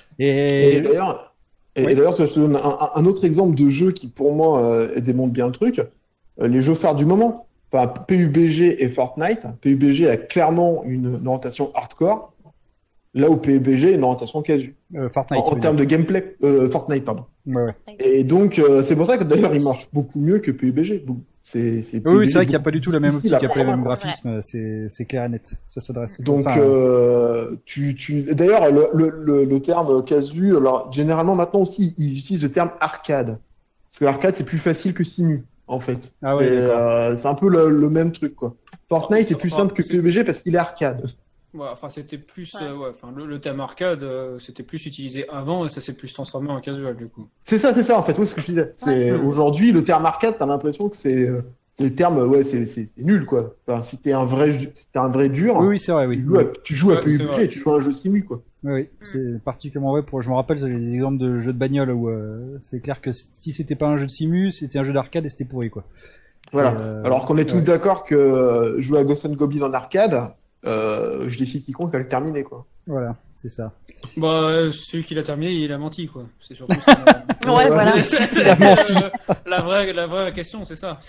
Speaker 4: Et
Speaker 1: Et,
Speaker 4: d'ailleurs, et,
Speaker 1: Oui.
Speaker 4: et d'ailleurs, je te donne un, un autre exemple de jeu qui, pour moi, euh, démontre bien le truc. Euh, les jeux phares du moment. Enfin, P U B G et Fortnite. P U B G a clairement une, une orientation hardcore, là où P U B G a une orientation casu.
Speaker 1: euh,
Speaker 4: En,
Speaker 1: Fortnite.
Speaker 4: en
Speaker 1: tu veux
Speaker 4: termes
Speaker 1: dire.
Speaker 4: de gameplay, euh, Fortnite, pardon.
Speaker 1: Ouais, ouais.
Speaker 4: Et donc, euh, c'est pour ça que d'ailleurs, il marche beaucoup mieux que P U B G. C'est, c'est
Speaker 1: Oui, oui,
Speaker 4: P U B G
Speaker 1: c'est vrai qu'il n'y a
Speaker 4: beaucoup
Speaker 1: pas du tout
Speaker 4: plus
Speaker 1: la même
Speaker 4: difficile
Speaker 1: optique, il n'y a
Speaker 4: à
Speaker 1: pas les mêmes
Speaker 4: prendre, quoi.
Speaker 1: graphismes. C'est, c'est clair et net. Ça s'adresse.
Speaker 4: Donc,
Speaker 1: Enfin,
Speaker 4: euh, tu, tu, d'ailleurs, le, le, le, le terme casu, alors, généralement, maintenant aussi, ils utilisent le terme arcade. Parce que arcade, c'est plus facile que simu, en fait.
Speaker 1: Ah ouais,
Speaker 4: c'est,
Speaker 1: d'accord.
Speaker 4: euh, c'est un peu le, le même truc, quoi. Fortnite est plus
Speaker 2: Enfin,
Speaker 4: simple que
Speaker 2: c'est-
Speaker 4: P U B G parce qu'il est arcade.
Speaker 2: Ouais, enfin, c'était plus,
Speaker 3: Ouais.
Speaker 2: euh, ouais, enfin, le, le thème arcade, euh, c'était plus utilisé avant et ça s'est plus transformé en casual, du coup.
Speaker 4: C'est ça, c'est ça, en fait, oui, ce que je disais. C'est,
Speaker 3: c'est
Speaker 2: ça.
Speaker 4: aujourd'hui, le terme arcade, t'as l'impression que c'est, euh, c'est le terme, ouais, c'est, c'est, c'est nul, quoi. Enfin, si t'es un vrai, ju- si t'es un vrai dur,
Speaker 1: oui, oui, c'est vrai, oui.
Speaker 4: tu joues à, tu joues à
Speaker 2: Ouais,
Speaker 4: P U
Speaker 2: c'est
Speaker 4: B G,
Speaker 2: vrai.
Speaker 4: tu joues à un jeu simu, quoi.
Speaker 1: Oui, oui, c'est particulièrement vrai pour. Je me rappelle, j'ai des exemples de jeux de bagnole où euh, c'est clair que si c'était pas un jeu de simu, c'était un jeu d'arcade et c'était pourri, quoi. C'est,
Speaker 4: Voilà.
Speaker 1: euh,
Speaker 4: Alors qu'on est tous
Speaker 1: ouais.
Speaker 4: d'accord que euh, jouer à Ghost and Goblin en arcade, euh, je défie quiconque à le terminer, quoi.
Speaker 1: Voilà, c'est ça.
Speaker 2: Bah, euh, celui qui l'a terminé, il a menti, quoi. C'est surtout ça.
Speaker 3: Ouais,
Speaker 4: Ouais,
Speaker 3: voilà.
Speaker 2: C'est- c'est-
Speaker 1: Il a
Speaker 2: c'est,
Speaker 1: menti.
Speaker 2: euh, la vraie, la vraie question, c'est ça.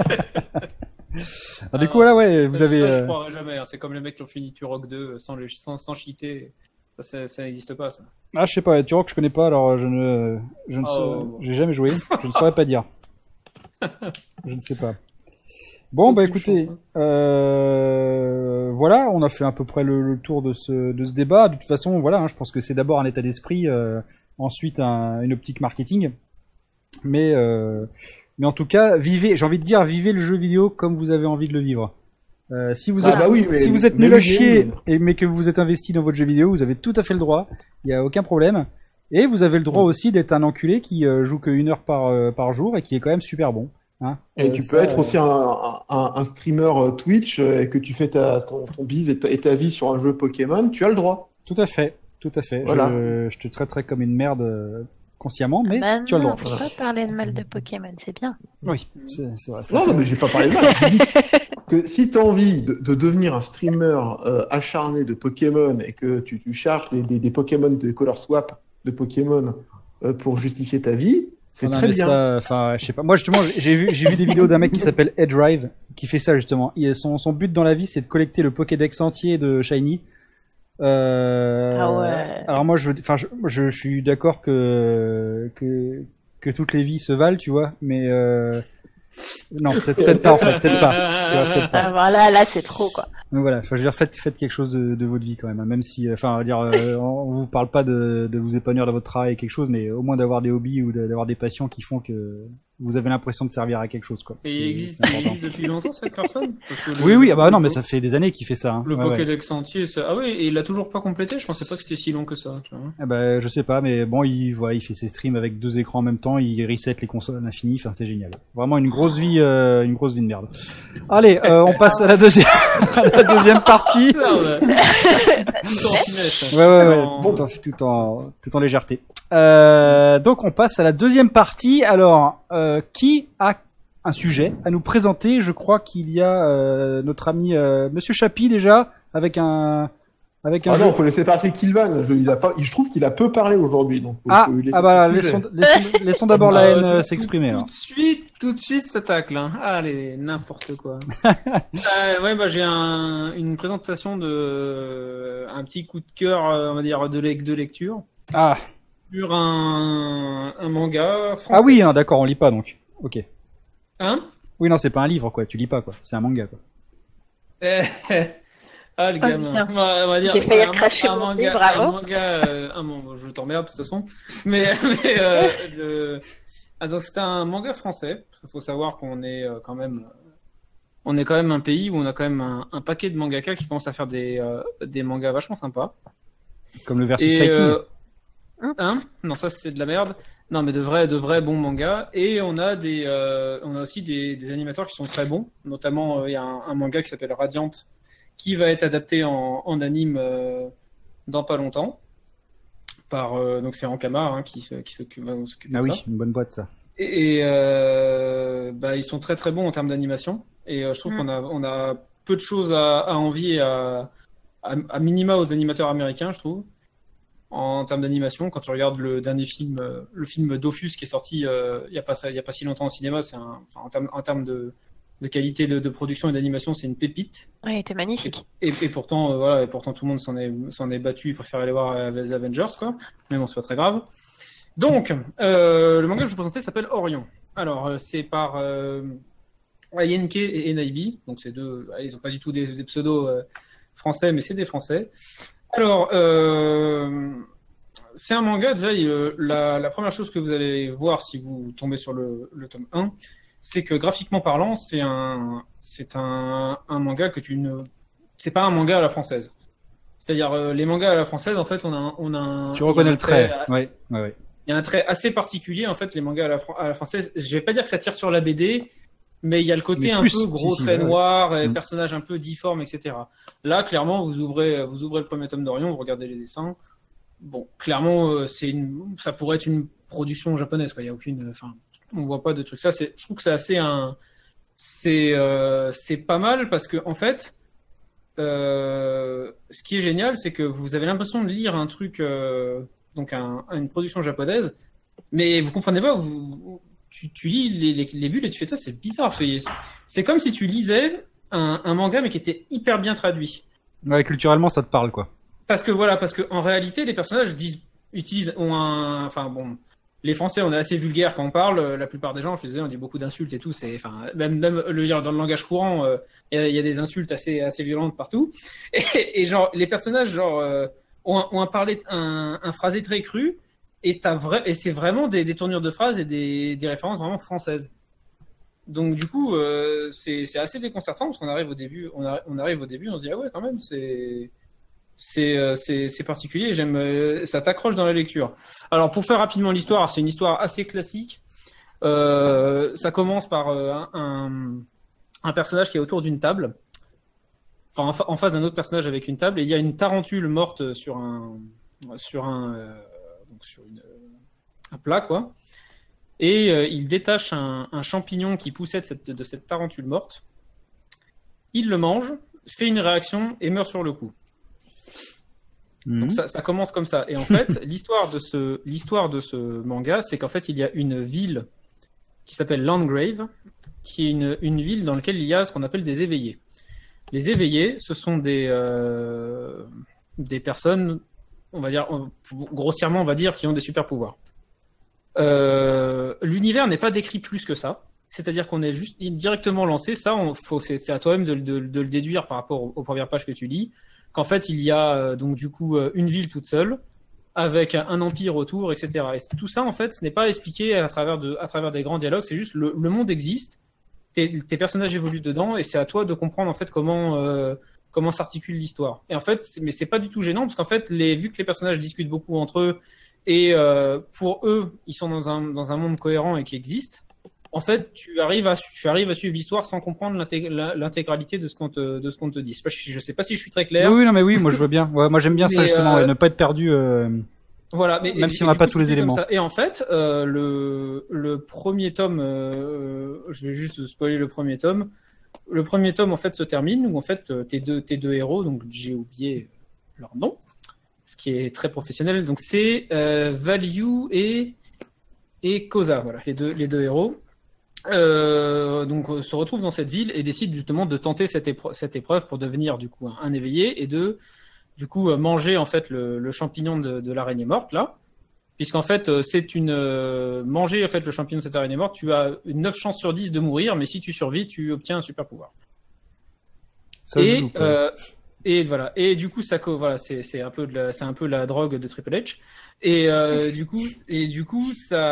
Speaker 1: Alors, du coup, voilà, ouais,
Speaker 2: ça,
Speaker 1: vous
Speaker 2: ça,
Speaker 1: avez.
Speaker 2: ça,
Speaker 1: euh,
Speaker 2: je croirais jamais. hein. C'est comme les mecs qui ont fini Turok deux sans le, sans, sans cheater. Ça, ça, ça n'existe pas, ça.
Speaker 1: Ah, je sais pas, tu vois que je connais pas, alors je ne, je ne
Speaker 2: Oh,
Speaker 1: sais,
Speaker 2: bon.
Speaker 1: j'ai jamais joué, je ne saurais pas dire. Je ne sais pas. Bon, bah
Speaker 2: Aucune
Speaker 1: écoutez,
Speaker 2: chance, hein.
Speaker 1: euh, voilà, on a fait à peu près le, le tour de ce, de ce débat. De toute façon, voilà, hein, je pense que c'est d'abord un état d'esprit, euh, ensuite un- une optique marketing. Mais, euh, mais en tout cas, vivez, j'ai envie de dire, vivez le jeu vidéo comme vous avez envie de le vivre. Euh, si vous
Speaker 4: Ah
Speaker 1: êtes,
Speaker 4: bah oui, mais-
Speaker 1: si vous êtes
Speaker 4: mais
Speaker 1: nul à
Speaker 4: oui,
Speaker 1: chier
Speaker 4: oui.
Speaker 1: et mais que vous êtes investi dans votre jeu vidéo, vous avez tout à fait le droit. Il y a aucun problème. Et vous avez le droit
Speaker 4: Mm.
Speaker 1: aussi d'être un enculé qui euh, joue qu'une heure par euh, par jour et qui est quand même super bon. Hein.
Speaker 4: Et
Speaker 1: Euh,
Speaker 4: tu
Speaker 1: ça,
Speaker 4: peux être
Speaker 1: euh,
Speaker 4: aussi un, un, un, un streamer euh, Twitch euh, et que tu fais ta, ton, ton bise et ta, et ta vie sur un jeu Pokémon, tu as le droit.
Speaker 1: Tout à fait, tout à fait.
Speaker 4: Voilà.
Speaker 1: Je, je te traiterai comme une merde euh, consciemment, mais
Speaker 3: Bah
Speaker 1: tu as le
Speaker 3: non,
Speaker 1: droit.
Speaker 3: faut pas parler de mal de Pokémon, c'est bien.
Speaker 1: Oui, c'est c'est vrai. c'est
Speaker 4: Non,
Speaker 1: vrai.
Speaker 4: non, mais j'ai pas parlé de mal. Je dis que si tu as envie de, de devenir un streamer euh, acharné de Pokémon et que tu, tu cherches des, des, des Pokémon de color swap de Pokémon euh, pour justifier ta vie, c'est
Speaker 1: Non,
Speaker 4: très
Speaker 1: mais
Speaker 4: bien.
Speaker 1: ça, enfin, je sais pas. Moi, justement, j'ai vu, j'ai vu des vidéos d'un mec qui s'appelle Headdrive, qui fait ça justement. Il, son, son but dans la vie, c'est de collecter le Pokédex entier de Shiny. Euh,
Speaker 3: Ah ouais.
Speaker 1: Alors moi, je, enfin, je, je, je suis d'accord que que que toutes les vies se valent, tu vois. Mais euh, non, peut-être peut-être pas en fait, peut-être pas. Tu vois, peut-être pas.
Speaker 3: Ah, voilà, là c'est trop quoi.
Speaker 1: Mais voilà, enfin, je veux dire, faites, faites quelque chose de, de votre vie quand même, hein, même si, enfin, je veux dire, euh, on on vous parle pas de, de vous épanouir dans votre travail et quelque chose, mais au moins d'avoir des hobbies ou d'avoir des passions qui font que vous avez l'impression de servir à quelque chose, quoi.
Speaker 2: Et
Speaker 1: C'est-
Speaker 2: il existe,
Speaker 1: c'est
Speaker 2: il
Speaker 1: important.
Speaker 2: existe depuis longtemps cette personne Parce que le-
Speaker 1: Oui, oui, ah bah non,
Speaker 2: le-
Speaker 1: mais ça fait des années qu'il fait ça. Hein.
Speaker 2: Le
Speaker 1: Ouais, ouais.
Speaker 2: Pokédex entier, ça... ah oui, et il l'a toujours pas complété. Je pensais pas que c'était si long que ça. Tu vois.
Speaker 1: Ah bah, je sais pas, mais bon, il, voilà, il fait ses streams avec deux écrans en même temps, il reset les consoles à l'infini, enfin, c'est génial. Vraiment une grosse vie, euh, une grosse vie de merde. Allez, euh, on passe à la deuxième, à la deuxième partie.
Speaker 2: Merde. Tout en finesse.
Speaker 1: Ouais, ouais, ouais,
Speaker 2: En-
Speaker 1: tout en, tout en, tout en légèreté. Euh, donc on passe à la deuxième partie. Alors, euh, qui a un sujet à nous présenter? Je crois qu'il y a euh, notre ami euh, Monsieur Chapi déjà avec un avec un
Speaker 4: Ah
Speaker 1: jeu.
Speaker 4: non, faut laisser passer Kilvan. Je, il a pas, je trouve qu'il a peu parlé aujourd'hui, donc. faut-
Speaker 1: Ah,
Speaker 4: faut lui laisser
Speaker 1: ah bah
Speaker 4: son sujet.
Speaker 1: laissons, laissons, laissons d'abord la
Speaker 2: Euh,
Speaker 1: haine
Speaker 2: tout-
Speaker 1: euh,
Speaker 2: tout-
Speaker 1: s'exprimer.
Speaker 2: Tout
Speaker 1: alors.
Speaker 2: de suite, tout de suite, ça tacle. Hein. Allez, n'importe quoi. euh, ouais, bah j'ai un, une présentation de un petit coup de cœur, euh, on va dire de, lec- de lecture
Speaker 1: Ah,
Speaker 2: sur un, un manga français.
Speaker 1: ah oui, hein, d'accord, on lit pas donc. Ok.
Speaker 2: Hein?
Speaker 1: Oui, non, c'est pas un livre quoi. Tu lis pas quoi. C'est un manga quoi.
Speaker 2: Eh, eh. Ah, le
Speaker 3: Oh,
Speaker 2: gamin.
Speaker 3: putain.
Speaker 2: On va, on va dire,
Speaker 3: J'ai
Speaker 2: c'est
Speaker 3: failli
Speaker 2: un-
Speaker 3: recracher
Speaker 2: un
Speaker 3: mon
Speaker 2: manga,
Speaker 3: thé, bravo.
Speaker 2: Un manga, euh, un bon, je t'emmerde de toute façon. Mais, mais euh, le- ah, donc c'est un manga français. Parce qu'il faut savoir qu'on est euh, quand même, euh, on est quand même un pays où on a quand même un, un paquet de mangaka qui commencent à faire des, euh, des mangas vachement sympas.
Speaker 1: Comme le versus
Speaker 2: Et,
Speaker 1: fighting.
Speaker 2: euh, hein? Non, ça c'est de la merde. Non, mais de vrais, de vrais bons mangas. Et on a des, euh, on a aussi des, des animateurs qui sont très bons. Notamment, euh, il y a un, un manga qui s'appelle Radiant, qui va être adapté en, en anime euh, dans pas longtemps. Par, euh, donc c'est Ankama hein, qui, se- qui s'occupe, va s'occuper
Speaker 1: Ah
Speaker 2: de
Speaker 1: oui,
Speaker 2: ça.
Speaker 1: une bonne boîte ça.
Speaker 2: Et, et, euh, bah, ils sont très très bons en termes d'animation. Et euh, je trouve
Speaker 3: Mm.
Speaker 2: qu'on a, on a peu de choses à, à envier à, à, à minima aux animateurs américains, je trouve. En termes d'animation, quand tu regardes le dernier film, euh, le film Dofus qui est sorti euh, il y a pas très, il y a pas si longtemps au cinéma, c'est un, enfin, en termes, en termes de, de qualité de, de production et d'animation, c'est une pépite.
Speaker 3: Ouais, il était magnifique.
Speaker 2: Et, et pourtant, euh, voilà, et pourtant tout le monde s'en est, s'en est battu, il préfère aller voir euh, les Avengers, quoi. Mais bon, c'est pas très grave. Donc, euh, le manga que je vous présentais s'appelle Orion. Alors, euh, c'est par euh, Yenke et Enaibi. Donc, c'est deux, ils ont pas du tout des, des pseudos euh, français, mais c'est des Français. Alors, euh, c'est un manga, déjà, il, euh, la, la première chose que vous allez voir si vous tombez sur le, le tome un, c'est que graphiquement parlant, c'est un, c'est un, un manga que tu ne, c'est pas un manga à la française. C'est-à-dire euh, les mangas à la française, en fait, on a, un- on a un,
Speaker 1: Tu reconnais
Speaker 2: il y a un
Speaker 1: le trait.
Speaker 2: assez-
Speaker 1: Ouais, ouais, ouais.
Speaker 2: il y a un trait assez particulier, en fait, les mangas à la, fran- à la française. Je vais pas dire que ça tire sur la B D, mais il y a le côté
Speaker 1: Mais
Speaker 2: un
Speaker 1: plus,
Speaker 2: peu gros
Speaker 1: si, si,
Speaker 2: trait
Speaker 1: ouais, ouais.
Speaker 2: noir, et
Speaker 1: Mm.
Speaker 2: personnages un peu difformes, et cetera. Là, clairement, vous ouvrez, vous ouvrez le premier tome d'Orion, vous regardez les dessins. Bon, clairement, euh, c'est une, ça pourrait être une production japonaise, quoi. Il y a aucune, enfin, on voit pas de trucs. Ça, c'est, je trouve que c'est assez un, c'est, euh, c'est pas mal parce que, en fait, euh, ce qui est génial, c'est que vous avez l'impression de lire un truc, euh, donc un, une production japonaise, mais vous comprenez pas, vous, vous- tu, tu lis les, les, les bulles et tu fais ça, c'est bizarre. C'est, c'est comme si tu lisais un, un manga mais qui était hyper bien traduit.
Speaker 1: Ouais, culturellement, ça te parle quoi.
Speaker 2: Parce que voilà, parce que en réalité, les personnages disent, utilisent, ont un, enfin bon, les Français, on est assez vulgaires quand on parle. euh, La plupart des gens, je suis désolé, on dit beaucoup d'insultes et tout. C'est, enfin, même, même le dire dans le langage courant, euh, il y, a- il y a des insultes assez, assez violentes partout. Et, et genre, les personnages, genre, euh, ont, un- ont un parlé, un, un phrasé très cru. Et t'as vrai, et c'est vraiment des, des tournures de phrases et des, des références vraiment françaises. Donc du coup, euh, c'est, c'est assez déconcertant parce qu'on arrive au début, on, arri- on arrive au début, on se dit ah ouais quand même, c'est c'est euh, c'est c'est particulier. J'aime, euh, ça t'accroche dans la lecture. Alors pour faire rapidement l'histoire, c'est une histoire assez classique. Euh, ça commence par euh, un, un un personnage qui est autour d'une table, enfin en, fa- en face d'un autre personnage avec une table, et il y a une tarentule morte sur un sur un euh, donc sur une, un plat quoi. Et euh, il détache un, un champignon qui poussait de cette, de cette tarentule morte. Il le mange, fait une réaction et meurt sur le coup.
Speaker 1: Mhm.
Speaker 2: Donc ça, ça commence comme ça. Et en fait, l'histoire de ce, l'histoire de ce manga, c'est qu'en fait, il y a une ville qui s'appelle Landgrave, qui est une, une ville dans laquelle il y a ce qu'on appelle des éveillés. Les éveillés, ce sont des, euh, des personnes, on va dire, on- grossièrement, on va dire, qui ont des super pouvoirs. Euh, l'univers n'est pas décrit plus que ça. C'est-à-dire qu'on est juste directement lancé. Ça, on, faut, c'est, c'est à toi-même de, de, de le déduire par rapport aux, aux premières pages que tu lis. Qu'en fait, il y a euh, donc du coup euh, une ville toute seule, avec un, un empire autour, et cetera. Et tout ça, en fait, ce n'est pas expliqué à travers, de, à travers des grands dialogues, c'est juste le, le monde existe, tes, tes personnages évoluent dedans, et c'est à toi de comprendre en fait comment, euh, comment s'articule l'histoire. Et en fait, c'est, mais c'est pas du tout gênant, parce qu'en fait, les, vu que les personnages discutent beaucoup entre eux, et euh, pour eux, ils sont dans un, dans un monde cohérent et qui existe, en fait, tu arrives à, tu arrives à suivre l'histoire sans comprendre l'intég- l'intégralité de ce qu'on te, de ce qu'on te dit. Je sais pas, je sais pas si je suis très clair.
Speaker 1: Oui, oui, non, mais oui, moi je vois bien. Ouais, moi j'aime bien ça
Speaker 2: Mais,
Speaker 1: justement,
Speaker 2: euh,
Speaker 1: ouais, ne pas être perdu. Euh...
Speaker 2: Voilà, mais
Speaker 1: Même
Speaker 2: et,
Speaker 1: si
Speaker 2: et
Speaker 1: on n'a
Speaker 2: du
Speaker 1: pas
Speaker 2: coup,
Speaker 1: tous les
Speaker 2: c'était comme
Speaker 1: éléments.
Speaker 2: ça. Et en fait, euh, le, le premier tome, euh, je vais juste spoiler le premier tome. Le premier tome, en fait, se termine où en fait tes deux, tes deux héros, donc j'ai oublié leur nom, ce qui est très professionnel. Donc c'est euh, Value et et Koza, voilà, les deux les deux héros. Euh, donc se retrouvent dans cette ville et décident justement de tenter cette, épre- cette épreuve pour devenir du coup un, un éveillé et de du coup euh, manger en fait le, le champignon de, de l'araignée morte là, puisqu'en fait euh, c'est une euh, manger en fait le champignon de cette araignée morte, tu as une neuf chances sur dix de mourir, mais si tu survis, tu obtiens un super pouvoir.
Speaker 1: Ça se
Speaker 2: Et
Speaker 1: joue, quoi.
Speaker 2: euh, et voilà, et du coup ça co- voilà, c'est c'est un peu de la c'est un peu la drogue de Triple H. Et euh, du coup et du coup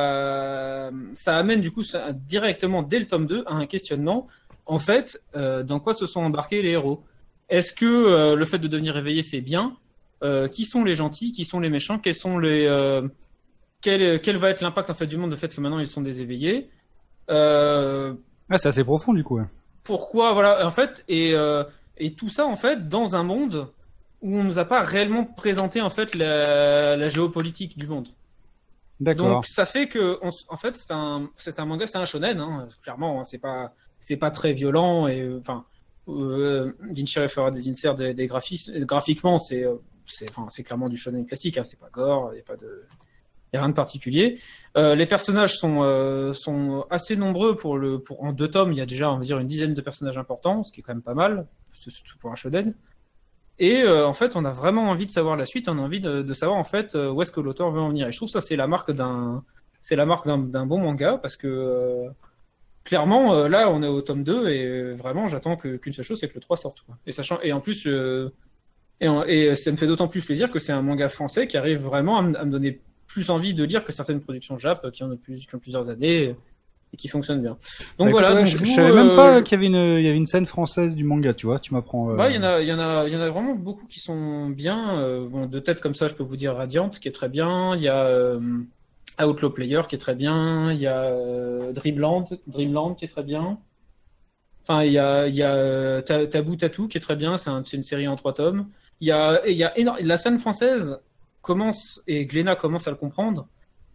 Speaker 2: ça ça amène du coup ça, directement dès le tome deux à un questionnement. En fait, euh, dans quoi se sont embarqués les héros? Est-ce que euh, le fait de devenir éveillé c'est bien? Euh, qui sont les gentils? Qui sont les méchants? Quels sont les euh, quel quel va être l'impact en fait du monde du fait que maintenant ils sont des éveillés? Euh,
Speaker 1: Ah, c'est assez profond du coup. Ouais.
Speaker 2: pourquoi voilà en fait et euh, et tout ça en fait dans un monde où on nous a pas réellement présenté en fait la, la géopolitique du monde.
Speaker 1: D'accord.
Speaker 2: Donc ça fait que on, en fait c'est un c'est un manga, c'est un shonen hein, clairement hein, c'est pas c'est pas très violent et enfin euh, Ginichiro fera des inserts des, des graphismes graphiquement c'est c'est enfin c'est clairement du shonen classique hein, c'est pas gore, il y a pas de il y a rien de particulier. Euh, les personnages sont euh, sont assez nombreux pour le pour en deux tomes, il y a déjà on va dire une dizaine de personnages importants, ce qui est quand même pas mal, surtout pour un shonen. Et euh, en fait, on a vraiment envie de savoir la suite, on a envie de, de savoir en fait euh, où est-ce que l'auteur veut en venir. Et je trouve ça c'est la marque d'un c'est la marque d'un, d'un bon manga parce que euh, clairement euh, là on est au tome deux et euh, vraiment j'attends que, qu'une seule chose c'est que le trois sorte quoi. Et sachant et en plus euh, et, en, et ça me fait d'autant plus plaisir que c'est un manga français qui arrive vraiment à me, à me donner plus envie de lire que certaines productions Jap qui ont, plus, qui ont plusieurs années et qui fonctionnent bien. Donc
Speaker 1: bah,
Speaker 2: voilà.
Speaker 1: écoute, ouais,
Speaker 2: donc,
Speaker 1: je,
Speaker 2: vous,
Speaker 1: je savais même
Speaker 2: euh,
Speaker 1: pas
Speaker 2: je...
Speaker 1: qu'il y avait une, il y avait une scène française du manga, tu vois, tu m'apprends. Euh...
Speaker 2: Bah, il y en a, il y en a, il y en a vraiment beaucoup qui sont bien. Euh, bon, de tête comme ça, je peux vous dire Radiant qui est très bien. Il y a euh, Outlaw Player qui est très bien. Il y a euh, Dreamland, Dreamland qui est très bien. Enfin, il y a, il y a euh, Tabou Tattoo qui est très bien. C'est, un, c'est une série en trois tomes. Il y a, il y a énorme... la scène française commence et Glénat commence à le comprendre,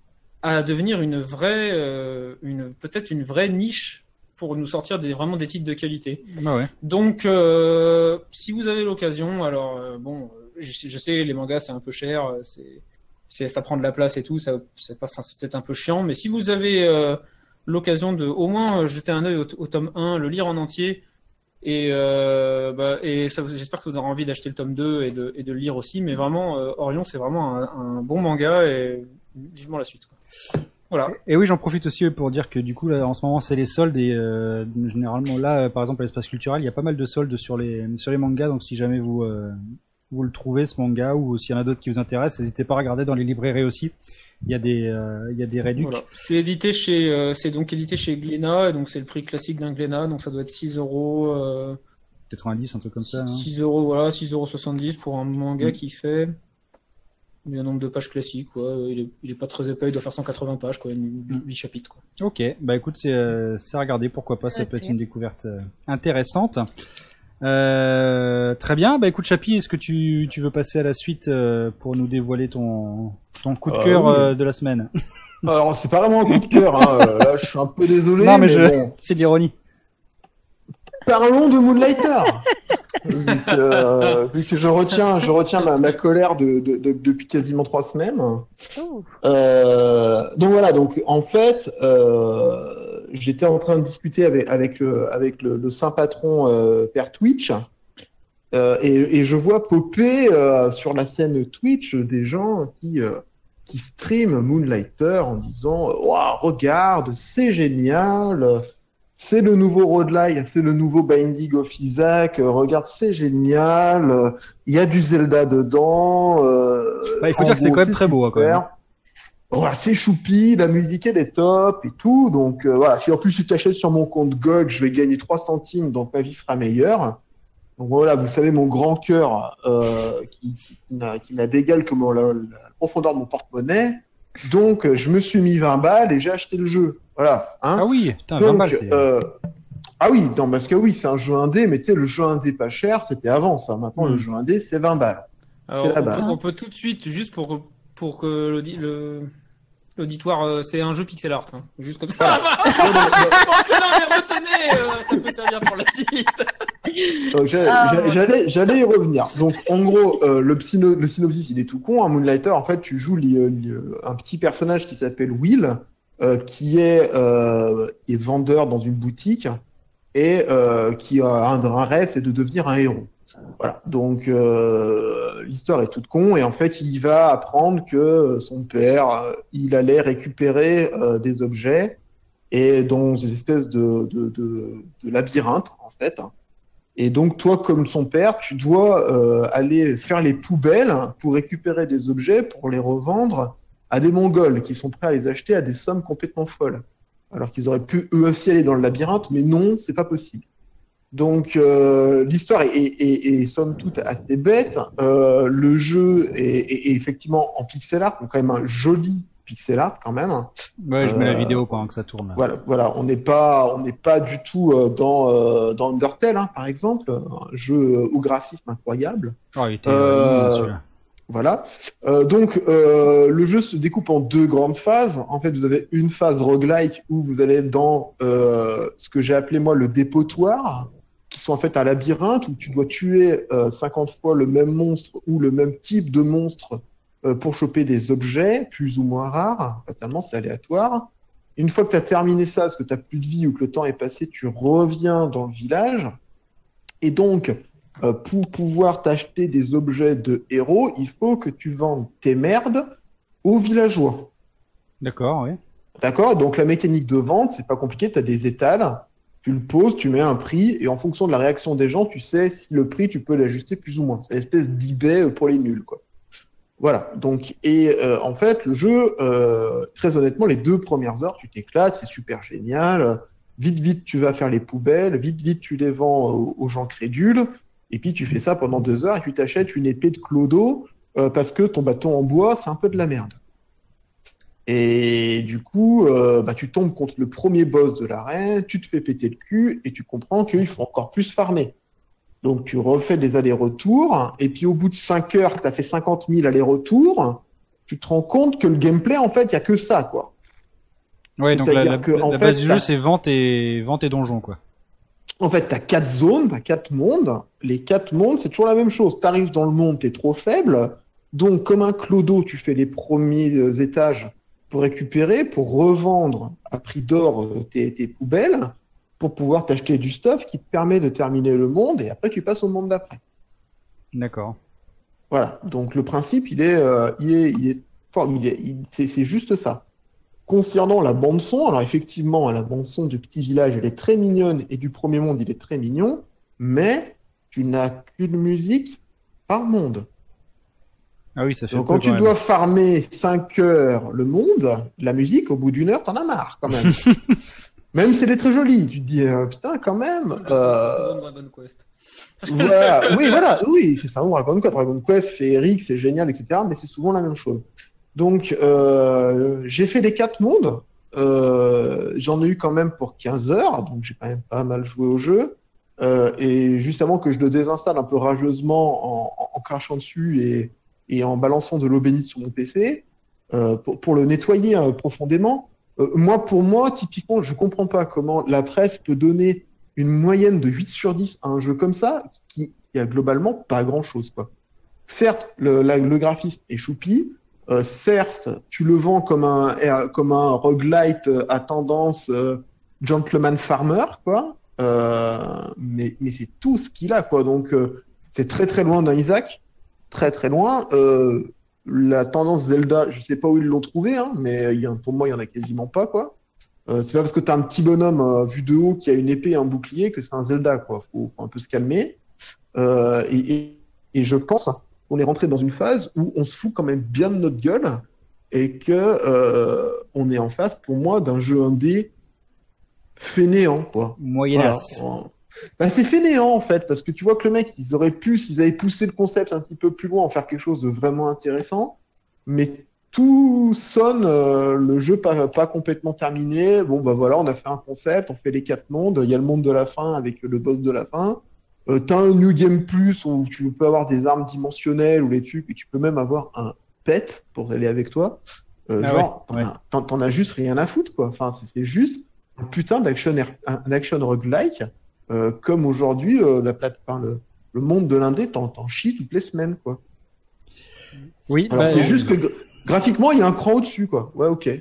Speaker 2: à devenir une vraie, euh, une peut-être une vraie niche pour nous sortir des vraiment des titres de qualité.
Speaker 1: Bah ouais.
Speaker 2: Donc, euh, si vous avez l'occasion, alors euh, bon, je, je sais les mangas c'est un peu cher, c'est, c'est ça prend de la place et tout, ça c'est pas, enfin c'est peut-être un peu chiant, mais si vous avez euh, l'occasion de au moins jeter un œil au, au tome un, le lire en entier. Et, euh, bah, et ça, j'espère que vous aurez envie d'acheter le tome deux et de, et de le lire aussi. Mais vraiment, euh, Orion, c'est vraiment un, un bon manga et vivement la suite. Quoi. Voilà.
Speaker 1: Et oui, j'en profite aussi pour dire que du coup, là, en ce moment, c'est les soldes et euh, généralement là, par exemple, à l'espace culturel, il y a pas mal de soldes sur les sur les mangas. Donc, si jamais vous euh, vous le trouvez ce manga ou s'il y en a d'autres qui vous intéressent, n'hésitez pas à regarder dans les librairies aussi. Il y a des euh, il y a des réducs.
Speaker 2: Voilà. C'est édité chez euh, c'est donc édité chez Glénat et donc c'est le prix classique d'un Glénat, donc ça doit être six euros euh,
Speaker 1: quatre-vingt-dix, un truc comme ça. Hein.
Speaker 2: six euros voilà, six euros soixante-dix pour un manga
Speaker 1: mmh.
Speaker 2: qui fait un nombre de pages classiques quoi. Il est il est pas très épais, il doit faire cent quatre-vingts pages quoi, huit chapitres quoi.
Speaker 1: OK, bah écoute, c'est euh, c'est à regarder, pourquoi pas, ça okay. peut être une découverte euh, intéressante. Euh, très bien, bah écoute Chapi, est-ce que tu, tu veux passer à la suite euh, pour nous dévoiler ton, ton coup de euh, cœur oui. euh, de la semaine?
Speaker 4: Alors c'est pas vraiment un coup de cœur, hein. Là je suis un peu désolé.
Speaker 1: Non mais, mais je...
Speaker 4: bon.
Speaker 1: c'est de l'ironie.
Speaker 4: Parlons de Moonlighter. vu, que, euh, vu que je retiens, je retiens ma, ma colère de, de, de, depuis quasiment trois semaines. Euh, donc voilà, donc en fait, euh, j'étais en train de discuter avec avec le avec le, le saint patron euh, Père Twitch, euh, et, et je vois popper euh, sur la scène Twitch des gens qui euh, qui streament Moonlighter en disant "Waouh, regarde, c'est génial." c'est le nouveau roguelike, c'est le nouveau Binding of Isaac. Euh, regarde, c'est génial. euh, Il y a du Zelda dedans. Euh,
Speaker 1: Bah, il faut
Speaker 4: en
Speaker 1: dire que c'est
Speaker 4: gros,
Speaker 1: quand même très beau, hein, quand
Speaker 4: super.
Speaker 1: même.
Speaker 4: Voilà, c'est choupi, la musique elle est top et tout. Donc euh, voilà, si en plus tu t'achètes sur mon compte G O G, je vais gagner trois centimes, donc ma vie sera meilleure. Donc voilà, vous savez mon grand cœur euh, qui, qui, qui n'a, qui n'a d'égal que mon- la, la profondeur de mon porte-monnaie. Donc euh, je me suis mis vingt balles et j'ai acheté le jeu. Voilà. Hein.
Speaker 1: Ah oui, putain, vingt
Speaker 4: Donc,
Speaker 1: balles, c'est...
Speaker 4: euh, ah oui, non, parce que oui, c'est un jeu indé, mais tu sais, le jeu indé pas cher, c'était avant ça. Maintenant,
Speaker 1: Hmm.
Speaker 4: le jeu indé, c'est vingt balles.
Speaker 2: Alors,
Speaker 4: C'est la
Speaker 2: on,
Speaker 4: base.
Speaker 2: peut, on peut tout de suite, juste pour, pour que l'audi- le, l'auditoire, euh, c'est un jeu pixel art. Hein. Juste comme ça.
Speaker 4: Non, non, non,
Speaker 2: non, mais retenez, euh, ça peut servir pour la suite.
Speaker 4: Donc, j'allais,
Speaker 3: Ah,
Speaker 4: j'allais-
Speaker 3: ouais.
Speaker 4: j'allais, j'allais y revenir. Donc, en gros, euh, le, psyno- le synopsis, il est tout con. Un Moonlighter, en fait, tu joues li- li- un petit personnage qui s'appelle Will, euh, qui est, euh, qui est vendeur dans une boutique et euh, qui a un, un rêve, c'est de devenir un héros. Voilà. Donc, euh, l'histoire est toute con et en fait, il va apprendre que son père, euh, il allait récupérer euh, des objets et dans une espèce de, de, de, de labyrinthe, en fait. Et donc, toi, comme son père, tu dois euh, aller faire les poubelles pour récupérer des objets, pour les revendre à des Mongols qui sont prêts à les acheter à des sommes complètement folles. Alors qu'ils auraient pu eux aussi aller dans le labyrinthe, mais non, c'est pas possible. Donc, euh, l'histoire est, est, est, est somme toute assez bête. Euh, le jeu est, est, est effectivement en pixel art, donc quand même un joli pixel art quand même.
Speaker 1: Ouais, je mets la
Speaker 4: Euh,
Speaker 1: vidéo pendant que ça tourne.
Speaker 4: Voilà, voilà, on n'est pas, on n'est pas du tout euh, dans euh, dans Undertale, hein, par exemple, un jeu euh, au graphisme incroyable.
Speaker 1: Oh, il était
Speaker 4: Euh,
Speaker 1: immense, celui-là.
Speaker 4: Voilà. Euh, donc euh, le jeu se découpe en deux grandes phases. En fait, vous avez une phase roguelike où vous allez dans euh, ce que j'ai appelé moi le dépotoir, qui sont en fait un labyrinthe où tu dois tuer euh, cinquante fois le même monstre ou le même type de monstre euh, pour choper des objets plus ou moins rares. Fatalement, c'est aléatoire. Une fois que tu as terminé ça, parce que tu n'as plus de vie ou que le temps est passé, tu reviens dans le village. Et donc, euh, pour pouvoir t'acheter des objets de héros, il faut que tu vendes tes merdes aux villageois.
Speaker 1: D'accord, oui.
Speaker 4: D'accord? Donc la mécanique de vente, c'est pas compliqué, tu as des étals, tu le poses, tu mets un prix, et en fonction de la réaction des gens, tu sais si le prix, tu peux l'ajuster plus ou moins. C'est l'espèce d'eBay pour les nuls, quoi. Voilà. Donc, et euh, en fait, le jeu, euh, très honnêtement, les deux premières heures, tu t'éclates, c'est super génial. Vite, vite, tu vas faire les poubelles, vite, vite, tu les vends aux, aux gens crédules, et puis tu fais ça pendant deux heures, et tu t'achètes une épée de clodo, euh, parce que ton bâton en bois, c'est un peu de la merde. Et du coup, euh, bah, tu tombes contre le premier boss de l'arène, tu te fais péter le cul, et tu comprends qu'il faut encore plus farmer. Donc tu refais des allers-retours, et puis au bout de cinq heures que tu as fait cinquante mille allers-retours, tu te rends compte que le gameplay, en fait, il n'y a que ça, quoi.
Speaker 1: Ouais, donc la,
Speaker 4: C'est-à-dire
Speaker 1: la,
Speaker 4: que,
Speaker 1: la
Speaker 4: en
Speaker 1: base
Speaker 4: fait,
Speaker 1: du
Speaker 4: t'as-
Speaker 1: jeu, c'est vente et, vente et donjon, quoi.
Speaker 4: En fait, tu as quatre zones, tu as quatre mondes. Les quatre mondes, c'est toujours la même chose. Tu arrives dans le monde, tu es trop faible. Donc, comme un clodo, tu fais les premiers euh, étages pour récupérer, pour revendre à prix d'or euh, tes, tes poubelles, pour pouvoir t'acheter du stuff qui te permet de terminer le monde, et après, tu passes au monde d'après.
Speaker 1: D'accord.
Speaker 4: Voilà. Donc, le principe, il est, euh, il est, il est, fort- il est- il- c'est, c'est juste ça. Concernant la bande son, alors effectivement, la bande son du petit village, elle est très mignonne, et du premier monde, il est très mignon, mais tu n'as qu'une musique par monde.
Speaker 1: Ah oui, ça fait
Speaker 4: Donc
Speaker 1: peu,
Speaker 4: quand tu
Speaker 1: quand même.
Speaker 4: dois farmer cinq heures le monde, la musique, au bout d'une heure, t'en as marre quand même. Même si elle est très jolie, tu te dis, euh, putain, quand même.
Speaker 2: C'est
Speaker 4: Euh...
Speaker 2: bon Dragon Quest.
Speaker 4: Voilà, oui, voilà, oui, c'est ça. Dragon Quest, Dragon Quest, féerique, c'est génial, et cetera. Mais c'est souvent la même chose. Donc, euh, j'ai fait les quatre mondes. Euh, j'en ai eu quand même pour quinze heures, donc j'ai quand même pas mal joué au jeu. Euh, et juste avant que je le désinstalle un peu rageusement en, en, en crachant dessus et, et en balançant de l'eau bénite sur mon P C, euh, pour, pour le nettoyer euh, profondément. Euh, moi, pour moi, typiquement, je comprends pas comment la presse peut donner une moyenne de huit sur dix à un jeu comme ça, qui, qui a globalement pas grand-chose, quoi. Certes, le, la, le graphisme est choupi. Euh, certes, tu le vends comme un euh, comme un roguelite euh, à tendance euh, gentleman farmer, quoi. Euh, mais mais c'est tout ce qu'il a, quoi. Donc euh, c'est très très loin d'un Isaac, très très loin. Euh, la tendance Zelda, je sais pas où ils l'ont trouvé, hein, mais il y a, pour moi il y en a quasiment pas, quoi. Euh, c'est pas parce que t'as un petit bonhomme euh, vu de haut qui a une épée et un bouclier que c'est un Zelda, quoi. Faut, faut un peu se calmer. Euh, et, et, et je pense qu'on est rentré dans une phase où on se fout quand même bien de notre gueule et que euh, on est en face, pour moi, d'un jeu indé fainéant, quoi.
Speaker 1: Moyennasse.
Speaker 4: Voilà. Bah, c'est fainéant, en fait, parce que tu vois que le mec, ils auraient pu, s'ils avaient poussé le concept un petit peu plus loin, en faire quelque chose de vraiment intéressant, mais tout sonne euh, le jeu pas, pas complètement terminé. Bon, bah voilà, on a fait un concept, on fait les quatre mondes, il y a le monde de la fin avec le boss de la fin. Euh, t'as un New Game Plus où tu peux avoir des armes dimensionnelles ou les trucs, et tu peux même avoir un pet pour aller avec toi. Euh,
Speaker 1: Ah
Speaker 4: genre,
Speaker 1: ouais, ouais.
Speaker 4: t'en as- t'en t'en as juste rien à foutre, quoi. Enfin, c'est c'est juste un putain d'action R- un action roguelike, euh, comme aujourd'hui, euh, la plate, enfin, le, le monde de l'indé, t'en t'en chies toutes les semaines, quoi.
Speaker 1: Oui,
Speaker 4: Alors,
Speaker 1: bah,
Speaker 4: c'est juste que gra- graphiquement, il y a un cran au-dessus, quoi. Ouais, ok.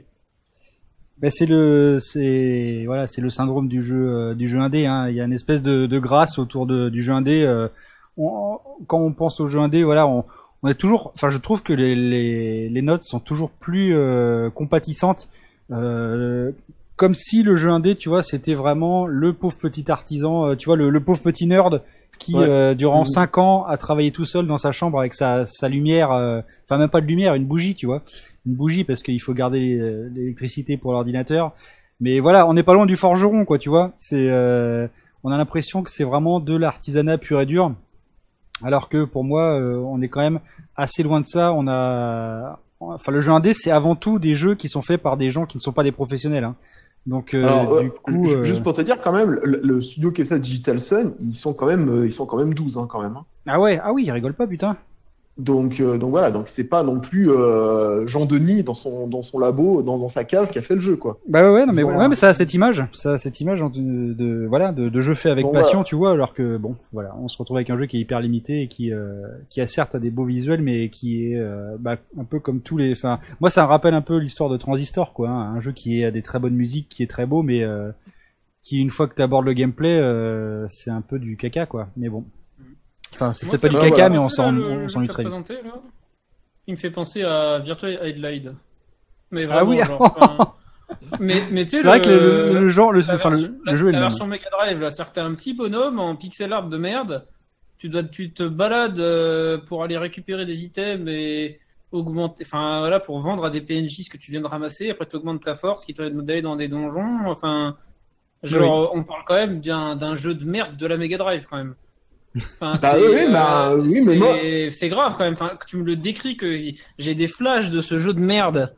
Speaker 1: bah, c'est le, c'est voilà, c'est le syndrome du jeu, euh, du jeu indé. Hein. Il y a une espèce de, de grâce autour de, du jeu indé. Euh, on- quand on pense au jeu indé, voilà, on, on est toujours. Enfin, je trouve que les, les, les notes sont toujours plus euh, compatissantes. Euh, comme si le jeu indé, tu vois, c'était vraiment le pauvre petit artisan, euh, tu vois, le, le pauvre petit nerd qui,
Speaker 4: Ouais.
Speaker 1: euh, durant
Speaker 4: Mhm.
Speaker 1: cinq ans, a travaillé tout seul dans sa chambre avec sa, sa lumière, euh, enfin même pas de lumière, une bougie, tu vois, une bougie parce qu'il faut garder euh, l'électricité pour l'ordinateur. Mais voilà, on n'est pas loin du forgeron, quoi, tu vois. C'est, euh, on a l'impression que c'est vraiment de l'artisanat pur et dur. Alors que pour moi, euh, on est quand même assez loin de ça. On a, enfin, le jeu indé, c'est avant tout des jeux qui sont faits par des gens qui ne sont pas des professionnels. Hein. Donc, euh,
Speaker 4: Alors, euh,
Speaker 1: du coup,
Speaker 4: ju-
Speaker 1: euh,
Speaker 4: juste pour te dire, quand même, le, le studio qui fait ça, Digital Sun, ils sont quand même, euh, ils sont quand même douze, hein, quand même. Hein.
Speaker 1: ah ouais, ah oui, il rigole pas, putain.
Speaker 4: Donc, euh, donc voilà, donc c'est pas non plus euh, Jean Denis dans son, dans son labo, dans, dans sa cave, qui a fait le jeu, quoi.
Speaker 1: Bah ouais, ouais, non,
Speaker 4: Ils
Speaker 1: mais,
Speaker 4: ont
Speaker 1: ouais,
Speaker 4: un-
Speaker 1: mais ça a cette image, ça a cette image de, de voilà, de, de jeu fait avec
Speaker 4: Bon,
Speaker 1: passion,
Speaker 4: voilà.
Speaker 1: tu vois, alors que bon, voilà, on se retrouve avec un jeu qui est hyper limité et qui, euh, qui a certes des beaux visuels, mais qui est euh, bah, un peu comme tous les, enfin, moi ça me rappelle un peu l'histoire de Transistor, quoi, hein, un jeu qui a des très bonnes musiques, qui est très beau, mais euh, qui une fois que tu abordes le gameplay, euh, c'est un peu du caca, quoi. Mais bon, enfin, c'est
Speaker 2: Moi,
Speaker 1: peut-être
Speaker 2: ça
Speaker 1: pas du
Speaker 2: me fait
Speaker 1: caca,
Speaker 4: voilà.
Speaker 1: mais on
Speaker 2: penser,
Speaker 1: s'en,
Speaker 2: là, le-
Speaker 1: on
Speaker 2: le jeu
Speaker 1: s'ennuie
Speaker 2: que
Speaker 1: très
Speaker 2: t'as
Speaker 1: vite.
Speaker 2: présenté, là. Il me fait penser à Virtua Headlight. Mais
Speaker 1: Ah
Speaker 2: vraiment,
Speaker 1: oui,
Speaker 2: genre. enfin, mais, mais tu sais,
Speaker 1: c'est vrai que le, le, le genre, le,
Speaker 2: la
Speaker 1: enfin,
Speaker 2: version,
Speaker 1: le,
Speaker 2: la,
Speaker 1: le jeu est
Speaker 2: la
Speaker 1: le même.
Speaker 2: version Mega Drive, là, c'est-à-dire que t'as un petit bonhomme en pixel art de merde. Tu dois, tu te balades euh, pour aller récupérer des items et augmenter, enfin voilà, pour vendre à des P N J ce que tu viens de ramasser. Après, tu augmentes ta force, qui te permet d'aller dans des donjons. Enfin, genre, on parle quand même d'un d'un jeu de merde de la Mega Drive quand même. Enfin,
Speaker 4: Bah
Speaker 2: c'est,
Speaker 4: oui, oui, bah,
Speaker 2: euh,
Speaker 4: oui, mais moi-
Speaker 2: c'est- c'est grave quand même. Enfin, que tu me le décris que j'ai des flashs de ce jeu de merde.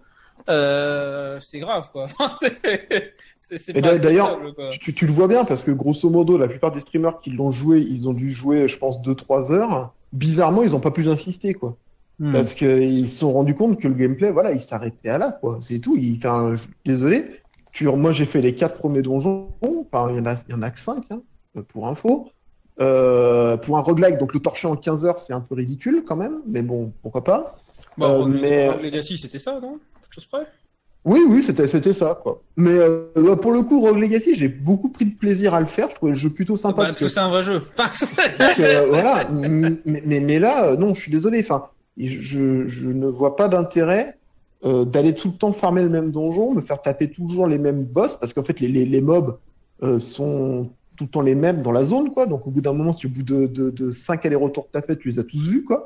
Speaker 2: Euh, c'est grave quoi. Enfin, c'est- c'est c'est
Speaker 4: Et
Speaker 2: pas
Speaker 4: d'a- d'ailleurs,
Speaker 2: acceptable, quoi.
Speaker 4: tu, tu le vois bien parce que grosso modo, la plupart des streamers qui l'ont joué, ils ont dû jouer, je pense, deux trois heures. Bizarrement, ils ont pas plus insisté, quoi.
Speaker 1: Hmm.
Speaker 4: Parce qu'ils se sont rendus compte que le gameplay, voilà, il s'arrêtait à là, quoi. C'est tout. Il, enfin, je- désolé. Tu, moi, j'ai fait les quatre premiers donjons. Enfin, il y en a, il y en a que cinq, hein, pour info. Euh, pour un roguelike, donc le torcher en quinze heures, c'est un peu ridicule quand même. Mais bon, pourquoi pas.
Speaker 2: Bon,
Speaker 4: euh,
Speaker 2: Rogue,
Speaker 4: mais-
Speaker 2: Rogue Legacy, c'était ça, non? Chose près.
Speaker 4: Oui, oui, c'était, c'était ça, quoi. Mais euh, pour le coup, Rogue Legacy, j'ai beaucoup pris de plaisir à le faire. Je trouvais le jeu plutôt sympa.
Speaker 2: Bah,
Speaker 4: parce
Speaker 2: parce que
Speaker 4: que
Speaker 2: c'est un vrai jeu. Enfin,
Speaker 4: Parce que, voilà, mais, mais, mais là, euh, non, je suis désolé. Enfin, je, je ne vois pas d'intérêt euh, d'aller tout le temps farmer le même donjon, me faire taper toujours les mêmes boss, parce qu'en fait, les, les, les mobs euh, sont tout le temps les mêmes dans la zone, quoi. Donc, au bout d'un moment, si au bout de, de, de cinq allers-retours que t'as fait, tu les as tous vus, quoi.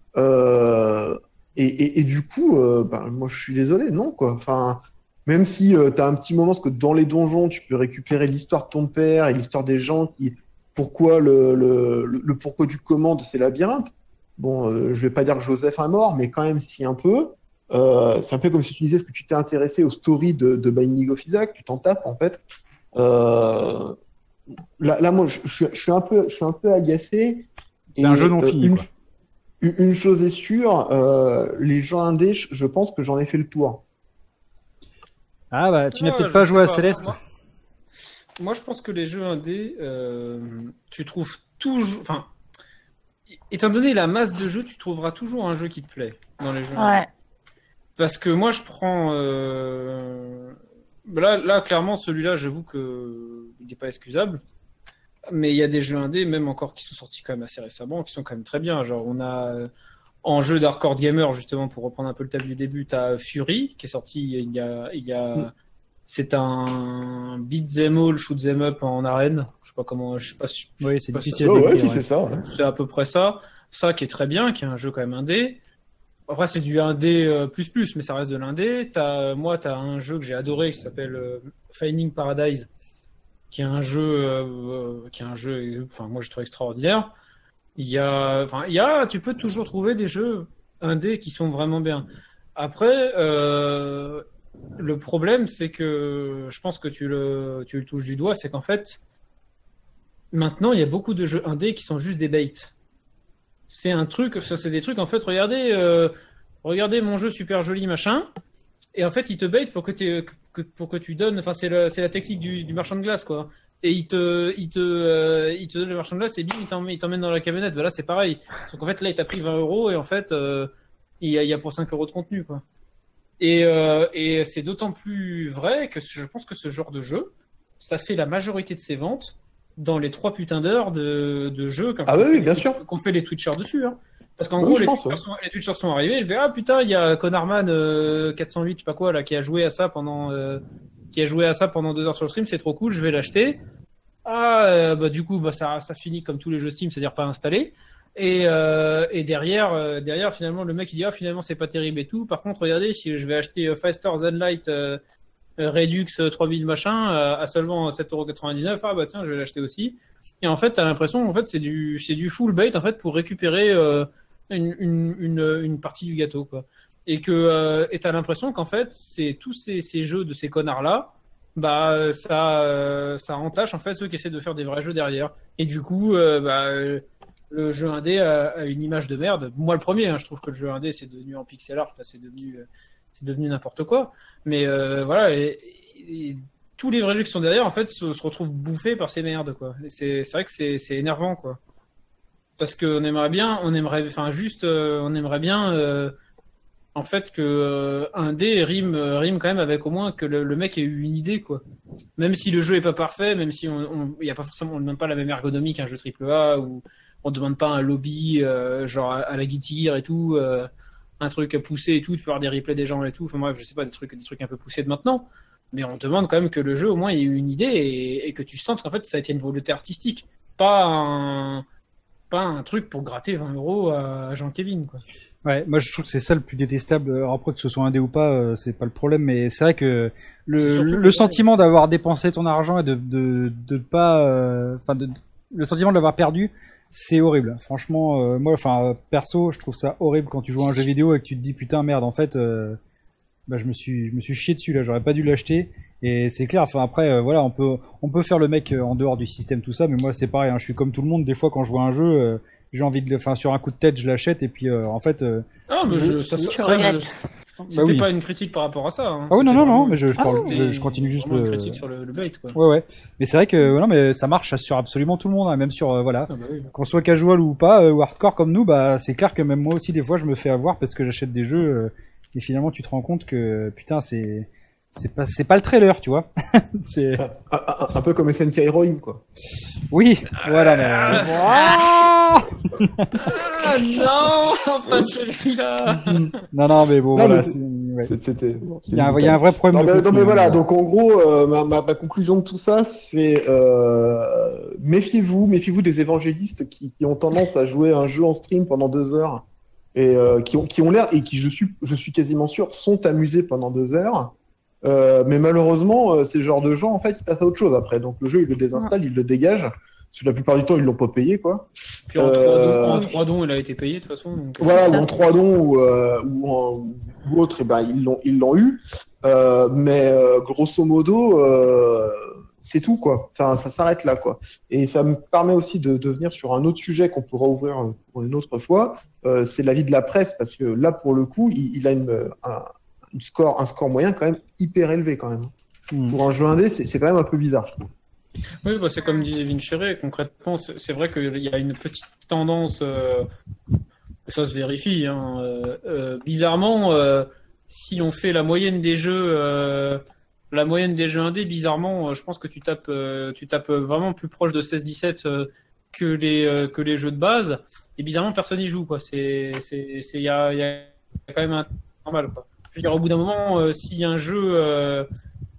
Speaker 4: Euh, et, et, et du coup, euh, ben, moi, je suis désolé, non, quoi. Enfin, même si euh, t'as un petit moment, parce que dans les donjons, tu peux récupérer l'histoire de ton père et l'histoire des gens qui pourquoi le, le, le, le pourquoi du comment de ces labyrinthes. Bon, euh, je vais pas dire que Joseph est mort, mais quand même si un peu. Euh, c'est un peu comme si tu disais que tu t'es intéressé aux stories de, de Binding of Isaac, tu t'en tapes en fait. Euh, là, là, moi, je, je, je suis un peu, je suis un peu agacé.
Speaker 1: C'est un jeu non
Speaker 4: euh,
Speaker 1: fini,
Speaker 4: une,
Speaker 1: quoi.
Speaker 4: Une chose est sûre, euh, les gens indés, je, je pense que j'en ai fait le tour.
Speaker 1: Ah bah, tu n'as
Speaker 2: Ouais,
Speaker 1: peut-être
Speaker 2: je
Speaker 1: pas
Speaker 2: sais
Speaker 1: joué à
Speaker 2: pas.
Speaker 1: Céleste.
Speaker 2: Moi, moi, je pense que les jeux indés, euh, tu trouves toujours. Enfin, étant donné la masse de jeux, tu trouveras toujours un jeu qui te plaît dans les jeux indés.
Speaker 3: Ouais.
Speaker 2: Parce que moi, je prends. Euh... Là, là, clairement, celui-là, j'avoue que il n'est pas excusable. Mais il y a des jeux indés, même encore qui sont sortis quand même assez récemment, qui sont quand même très bien. Genre, on a euh, en jeu d'hardcore gamer, justement, pour reprendre un peu le thème du début, t'as Fury, qui est sorti il y a, il y a
Speaker 4: Mm.
Speaker 2: C'est un beat them all, shoot them up en arène. Je sais pas comment, je sais pas si.
Speaker 1: Oui, c'est
Speaker 2: pas
Speaker 1: difficile
Speaker 2: si-
Speaker 1: à
Speaker 4: Ouais, ouais,
Speaker 1: décrire,
Speaker 4: si,
Speaker 1: ouais.
Speaker 4: c'est ça. Ouais.
Speaker 2: C'est à peu près ça. Ça qui est très bien, qui est un jeu quand même indé. Après, c'est du indé euh, plus plus, mais ça reste de l'indé. T'as, moi, t'as un jeu que j'ai adoré qui s'appelle euh, Finding Paradise, qui est un jeu, euh, euh, qui est un jeu, enfin, moi, je trouve extraordinaire. Il y a, enfin, il y a, tu peux toujours trouver des jeux indés qui sont vraiment bien. Après, euh, le problème, c'est que je pense que tu le, tu le touches du doigt, c'est qu'en fait, maintenant, il y a beaucoup de jeux indés qui sont juste des baits. C'est un truc, ça c'est des trucs en fait. Regardez, euh, regardez mon jeu super joli machin, et en fait il te bait pour que, t'aies- que pour que tu donnes. Enfin c'est le- c'est la technique du, du marchand de glace quoi. Et il te il te euh, il te donne le marchand de glace et bim il t'emmène il t'emmène dans la camionnette. Bah là c'est pareil. Sauf qu'en fait là il t'a pris vingt euros et en fait euh, il y a il y a pour cinq euros de contenu quoi. Et euh, et c'est d'autant plus vrai que je pense que ce genre de jeu, ça fait la majorité de ses ventes dans les trois putains d'heures de, de jeux qu'ont
Speaker 4: Ah oui,
Speaker 2: fait,
Speaker 4: oui,
Speaker 2: les
Speaker 4: bien
Speaker 2: Twitch-
Speaker 4: sûr.
Speaker 2: qu'ont fait les Twitchers dessus. Hein. Parce qu'en
Speaker 4: Oui,
Speaker 2: gros,
Speaker 4: je
Speaker 2: les,
Speaker 4: pense,
Speaker 2: Twitchers
Speaker 4: ouais.
Speaker 2: sont, les Twitchers sont arrivés, ils disaient, ah putain, il y a Conarman euh, quatre cent huit, je sais pas quoi, là, qui a joué à ça pendant, euh, qui a joué à ça pendant deux heures sur le stream, c'est trop cool, je vais l'acheter. Ah, euh, bah du coup, bah ça, ça finit comme tous les jeux Steam, c'est-à-dire pas installé. Et, euh, et derrière, euh, derrière, finalement, le mec il dit, ah finalement c'est pas terrible et tout. Par contre, regardez, si je vais acheter euh, Faster Than Light euh, euh, Redux euh, trois mille machin euh, à seulement sept euros quatre-vingt-dix-neuf, ah bah tiens, je vais l'acheter aussi. Et en fait, t'as l'impression, en fait, c'est du, c'est du full bait en fait pour récupérer euh, une, une, une, une partie du gâteau, quoi. Et que, euh, et t'as l'impression qu'en fait, c'est tous ces, ces jeux de ces connards-là, bah ça, euh, ça entache en fait ceux qui essaient de faire des vrais jeux derrière. Et du coup, euh, bah euh, le jeu indé a, a une image de merde. Moi, le premier, hein, je trouve que le jeu indé c'est devenu en pixel art, là, c'est devenu, euh, c'est devenu n'importe quoi. Mais euh, voilà. Et, et, tous les vrais jeux qui sont derrière, en fait, se, se retrouvent bouffés par ces merdes, quoi. Et c'est, c'est vrai que c'est, c'est énervant, quoi. Parce qu'on aimerait bien, on aimerait, enfin, juste, euh, on aimerait bien, euh, en fait, que euh, un dé rime, rime quand même avec au moins que le, le mec ait eu une idée, quoi. Même si le jeu est pas parfait, même si on, on y a pas forcément, on ne demande pas la même ergonomie qu'un jeu triple A, ou on demande pas un lobby, euh, genre à, à la Guilty Gear et tout, euh, un truc à pousser et tout, tu peux avoir des replays des gens et tout. Enfin bref, je sais pas, des trucs, des trucs un peu poussés de maintenant. Mais on demande quand même que le jeu, au moins, ait eu une idée et, et que tu sentes qu'en fait, ça a été une volonté artistique. Pas un, pas un truc pour gratter vingt euros à Jean-Kévin, quoi.
Speaker 1: Ouais, moi je trouve que c'est ça le plus détestable. Alors après que ce soit indé ou pas, euh, c'est pas le problème, mais c'est vrai que
Speaker 2: C'est
Speaker 1: le,
Speaker 2: surtout
Speaker 1: le,
Speaker 2: le-
Speaker 1: sentiment d'avoir dépensé ton argent et de de de pas, euh, enfin de le sentiment de l'avoir perdu, c'est horrible. Franchement, euh, moi, enfin perso, je trouve ça horrible quand tu joues à un jeu vidéo et que tu te dis putain merde, en fait, euh, bah je me suis je me suis chié dessus là, j'aurais pas dû l'acheter. Et c'est clair. Enfin après, euh, voilà, on peut on peut faire le mec euh, en dehors du système tout ça, mais moi c'est pareil. Hein, je suis comme tout le monde. Des fois quand je vois un jeu. Euh, j'ai envie de le, enfin sur un coup de tête je l'achète et puis euh, en fait euh,
Speaker 2: Ah, mais je, ça,
Speaker 3: Je
Speaker 2: ça, ça,
Speaker 3: regrette.
Speaker 2: je-
Speaker 1: bah
Speaker 2: c'était
Speaker 1: oui.
Speaker 2: pas une critique par rapport à ça. Hein.
Speaker 1: Ah oui non
Speaker 2: C'était
Speaker 1: non non
Speaker 2: vraiment-
Speaker 1: mais je je,
Speaker 3: Ah
Speaker 1: parle,
Speaker 3: oui.
Speaker 1: je, je continue juste
Speaker 2: vraiment
Speaker 1: le
Speaker 2: une critique sur le, le bait, quoi.
Speaker 1: ouais ouais mais c'est vrai que non mais ça marche sur absolument tout le monde hein, même sur euh, voilà
Speaker 2: Ah bah oui.
Speaker 1: qu'on soit casual ou pas euh, ou hardcore comme nous bah c'est clair que même moi aussi des fois je me fais avoir parce que j'achète des jeux euh, et finalement tu te rends compte que putain c'est c'est pas c'est pas le trailer tu vois c'est
Speaker 4: Un, un- un peu comme S N K Heroine, quoi.
Speaker 1: oui voilà mais...
Speaker 2: Ah non, pas celui-là.
Speaker 1: non non mais bon
Speaker 4: Non,
Speaker 1: voilà
Speaker 4: mais
Speaker 1: c'est- ouais.
Speaker 4: C'est- C'était. bon, c'est
Speaker 1: il y, a un-
Speaker 4: limite.
Speaker 1: il y a un vrai problème
Speaker 4: Non
Speaker 1: de
Speaker 4: mais, non,
Speaker 1: contenu,
Speaker 4: mais voilà,
Speaker 1: hein.
Speaker 4: donc en gros, euh, ma, ma, ma conclusion de tout ça, c'est euh, méfiez-vous, méfiez-vous des évangélistes qui, qui ont tendance à jouer un jeu en stream pendant deux heures et euh, qui ont qui ont l'air et qui je suis je suis quasiment sûr sont amusés pendant deux heures. Euh, mais malheureusement, euh, ces genres de gens, en fait, ils passent à autre chose après. Donc le jeu, ils le désinstallent, ils le dégagent. Parce que la plupart du temps, ils l'ont pas payé, quoi.
Speaker 2: Puis en,
Speaker 4: Euh,
Speaker 2: trois dons, en trois dons, il a été payé de toute façon. Donc...
Speaker 4: Voilà, ou
Speaker 3: ça.
Speaker 4: en trois dons ou, euh, ou, en, ou autre, et ben ils l'ont ils l'ont eu. Euh, mais euh, grosso modo, euh, c'est tout quoi. Ça, ça s'arrête là quoi. Et ça me permet aussi de, de venir sur un autre sujet qu'on pourra ouvrir pour une autre fois. Euh, c'est l'avis de la presse parce que là pour le coup, il, il a une, un, une score, un score moyen quand même hyper élevé quand même.
Speaker 1: Hmm.
Speaker 4: Pour un jeu indé, c'est c'est quand même un peu bizarre. Je trouve.
Speaker 2: Oui, bah, c'est comme disait Vincere, concrètement, c'est c'est vrai qu'il y a une petite tendance, euh, ça se vérifie, hein, euh, euh, bizarrement, euh, si on fait la moyenne des jeux, euh, la moyenne des jeux indés, bizarrement, euh, je pense que tu tapes, euh, tu tapes vraiment plus proche de seize dix-sept euh, que les euh, que les jeux de base, et bizarrement personne y joue, quoi. C'est c'est c'est il y a il y a quand même un normal, quoi. Je veux dire, au bout d'un moment, euh, si un jeu euh,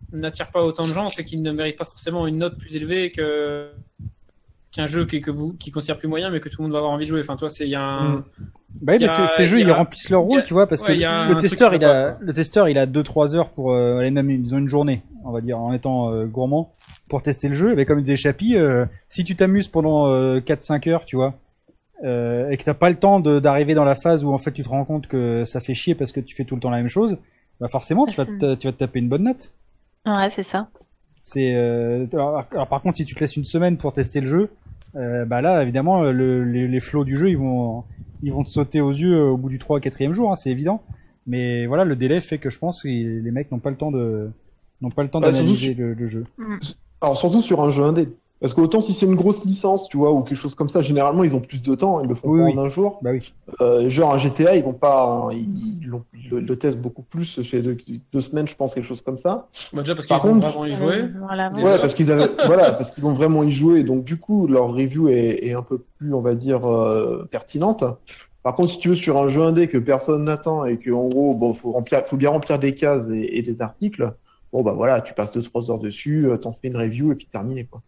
Speaker 2: n'attire pas autant de gens, c'est qu'il ne mérite pas forcément une note plus élevée que qu'un jeu qui, que vous, qui considère plus moyen, mais que tout le monde va avoir envie de jouer. Enfin, toi, c'est il y a un.
Speaker 1: Mm. Bah oui, mais ces, ces jeux, ils remplissent leur rôle, tu vois, parce
Speaker 2: ouais,
Speaker 1: que le testeur, il a, le testeur, il a deux trois heures pour, euh, aller même, ils ont une journée, on va dire, en étant euh, gourmand, pour tester le jeu. Mais comme disait Chapi, euh, si tu t'amuses pendant euh, quatre cinq heures, tu vois, euh, et que t'as pas le temps de, d'arriver dans la phase où en fait tu te rends compte que ça fait chier parce que tu fais tout le temps la même chose, bah forcément, tu vas, te, tu vas te taper une bonne note.
Speaker 5: Ouais, c'est ça.
Speaker 1: C'est, euh, alors, alors par contre, si tu te laisses une semaine pour tester le jeu, euh, bah là, évidemment, le, les, les flots du jeu, ils vont, ils vont te sauter aux yeux au bout du trois ou quatrième jour, hein, c'est évident. Mais voilà, le délai fait que je pense que les mecs n'ont pas le temps de, n'ont pas le temps
Speaker 4: Bah,
Speaker 1: d'analyser
Speaker 4: surtout-
Speaker 1: le, le jeu.
Speaker 4: Alors surtout sur un jeu indé. Parce que autant si c'est une grosse licence, tu vois, ou quelque chose comme ça, généralement ils ont plus de temps, ils le font
Speaker 1: Oui,
Speaker 4: pas
Speaker 1: oui.
Speaker 4: en un jour.
Speaker 1: Bah oui.
Speaker 4: Euh, genre un G T A, ils vont pas, ils, ils l'ont- ils le, le testent beaucoup plus chez deux, deux semaines, je pense, quelque chose comme ça.
Speaker 2: Bah, déjà parce qu'ils
Speaker 4: Par
Speaker 2: vont
Speaker 4: contre-
Speaker 2: vraiment y jouer.
Speaker 3: Voilà,
Speaker 2: Déjà.
Speaker 4: Ouais, parce qu'ils avaient, voilà, parce qu'ils vont vraiment y jouer, donc du coup leur review est, est un peu plus, on va dire, euh, pertinente. Par contre, si tu veux sur un jeu indé que personne n'attend et que en gros, bon, faut remplir, faut bien remplir des cases et, et des articles. Bon bah voilà, tu passes deux trois heures dessus, euh, t'en fais une review et puis terminé quoi.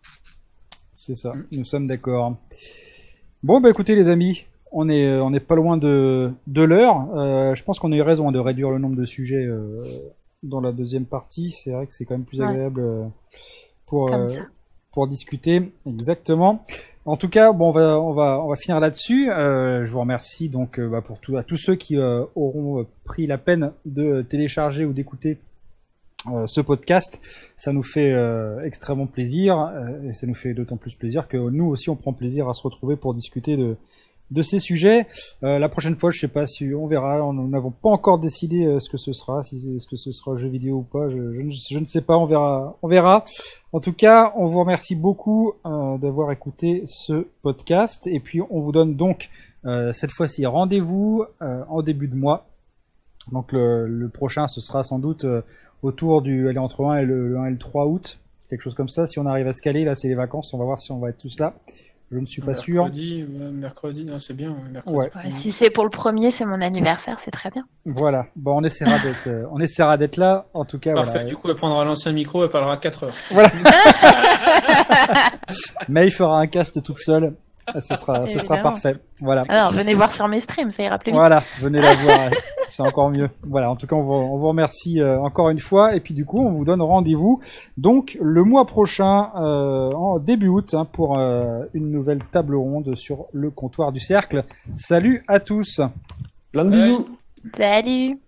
Speaker 1: C'est ça, nous sommes d'accord. Bon, bah écoutez les amis, on est, on est pas loin de, de l'heure. Euh, je pense qu'on a eu raison de réduire le nombre de sujets euh, dans la deuxième partie. C'est vrai que c'est quand même plus
Speaker 5: Ouais.
Speaker 1: agréable euh, pour,
Speaker 5: Comme
Speaker 1: euh,
Speaker 5: ça.
Speaker 1: pour discuter. Exactement. En tout cas, bon, on va, on va, on va finir là-dessus. Euh, je vous remercie donc euh, bah, pour tout, à tous ceux qui euh, auront euh, pris la peine de télécharger ou d'écouter Euh, ce podcast. Ça nous fait euh, extrêmement plaisir euh, et ça nous fait d'autant plus plaisir que nous aussi on prend plaisir à se retrouver pour discuter de de ces sujets. Euh, la prochaine fois, je sais pas si on verra. On- Nous n'avons pas encore décidé euh, ce que ce sera, si c'est- ce que ce sera jeu vidéo ou pas. Je, je, ne- je ne sais pas. On verra. On verra. En tout cas, on vous remercie beaucoup euh, d'avoir écouté ce podcast et puis on vous donne donc euh, cette fois-ci rendez-vous euh, en début de mois. Donc le, le prochain, ce sera sans doute euh, autour du, allez, entre un et le, le un et le trois août, quelque chose comme ça. Si on arrive à se caler, là, c'est les vacances. On va voir si on va être tous là. Je ne suis pas sûr.
Speaker 2: Mercredi, ouais, mercredi, non, c'est bien. ouais, Mercredi.
Speaker 1: Ouais.
Speaker 5: Ouais, si c'est pour le premier, c'est mon anniversaire, c'est très bien.
Speaker 1: Voilà. Bon, on essaiera d'être, euh, on essaiera d'être là. En tout cas,
Speaker 2: Parfait.
Speaker 1: voilà.
Speaker 2: Du coup, elle prendra l'ancien micro, elle parlera quatre heures.
Speaker 1: Voilà. May fera un cast toute seule. Ce sera, ce sera
Speaker 5: Évidemment.
Speaker 1: parfait. Voilà.
Speaker 5: Alors, venez voir sur mes streams, ça ira plus vite.
Speaker 1: Voilà, venez la voir, c'est encore mieux. Voilà, en tout cas, on vous, on vous remercie euh, encore une fois, et puis du coup, on vous donne rendez-vous donc le mois prochain, euh, en début août, hein, pour euh, une nouvelle table ronde sur le comptoir du cercle. Salut à tous.
Speaker 4: Plein de
Speaker 2: Ouais.
Speaker 4: bisous.
Speaker 5: Salut!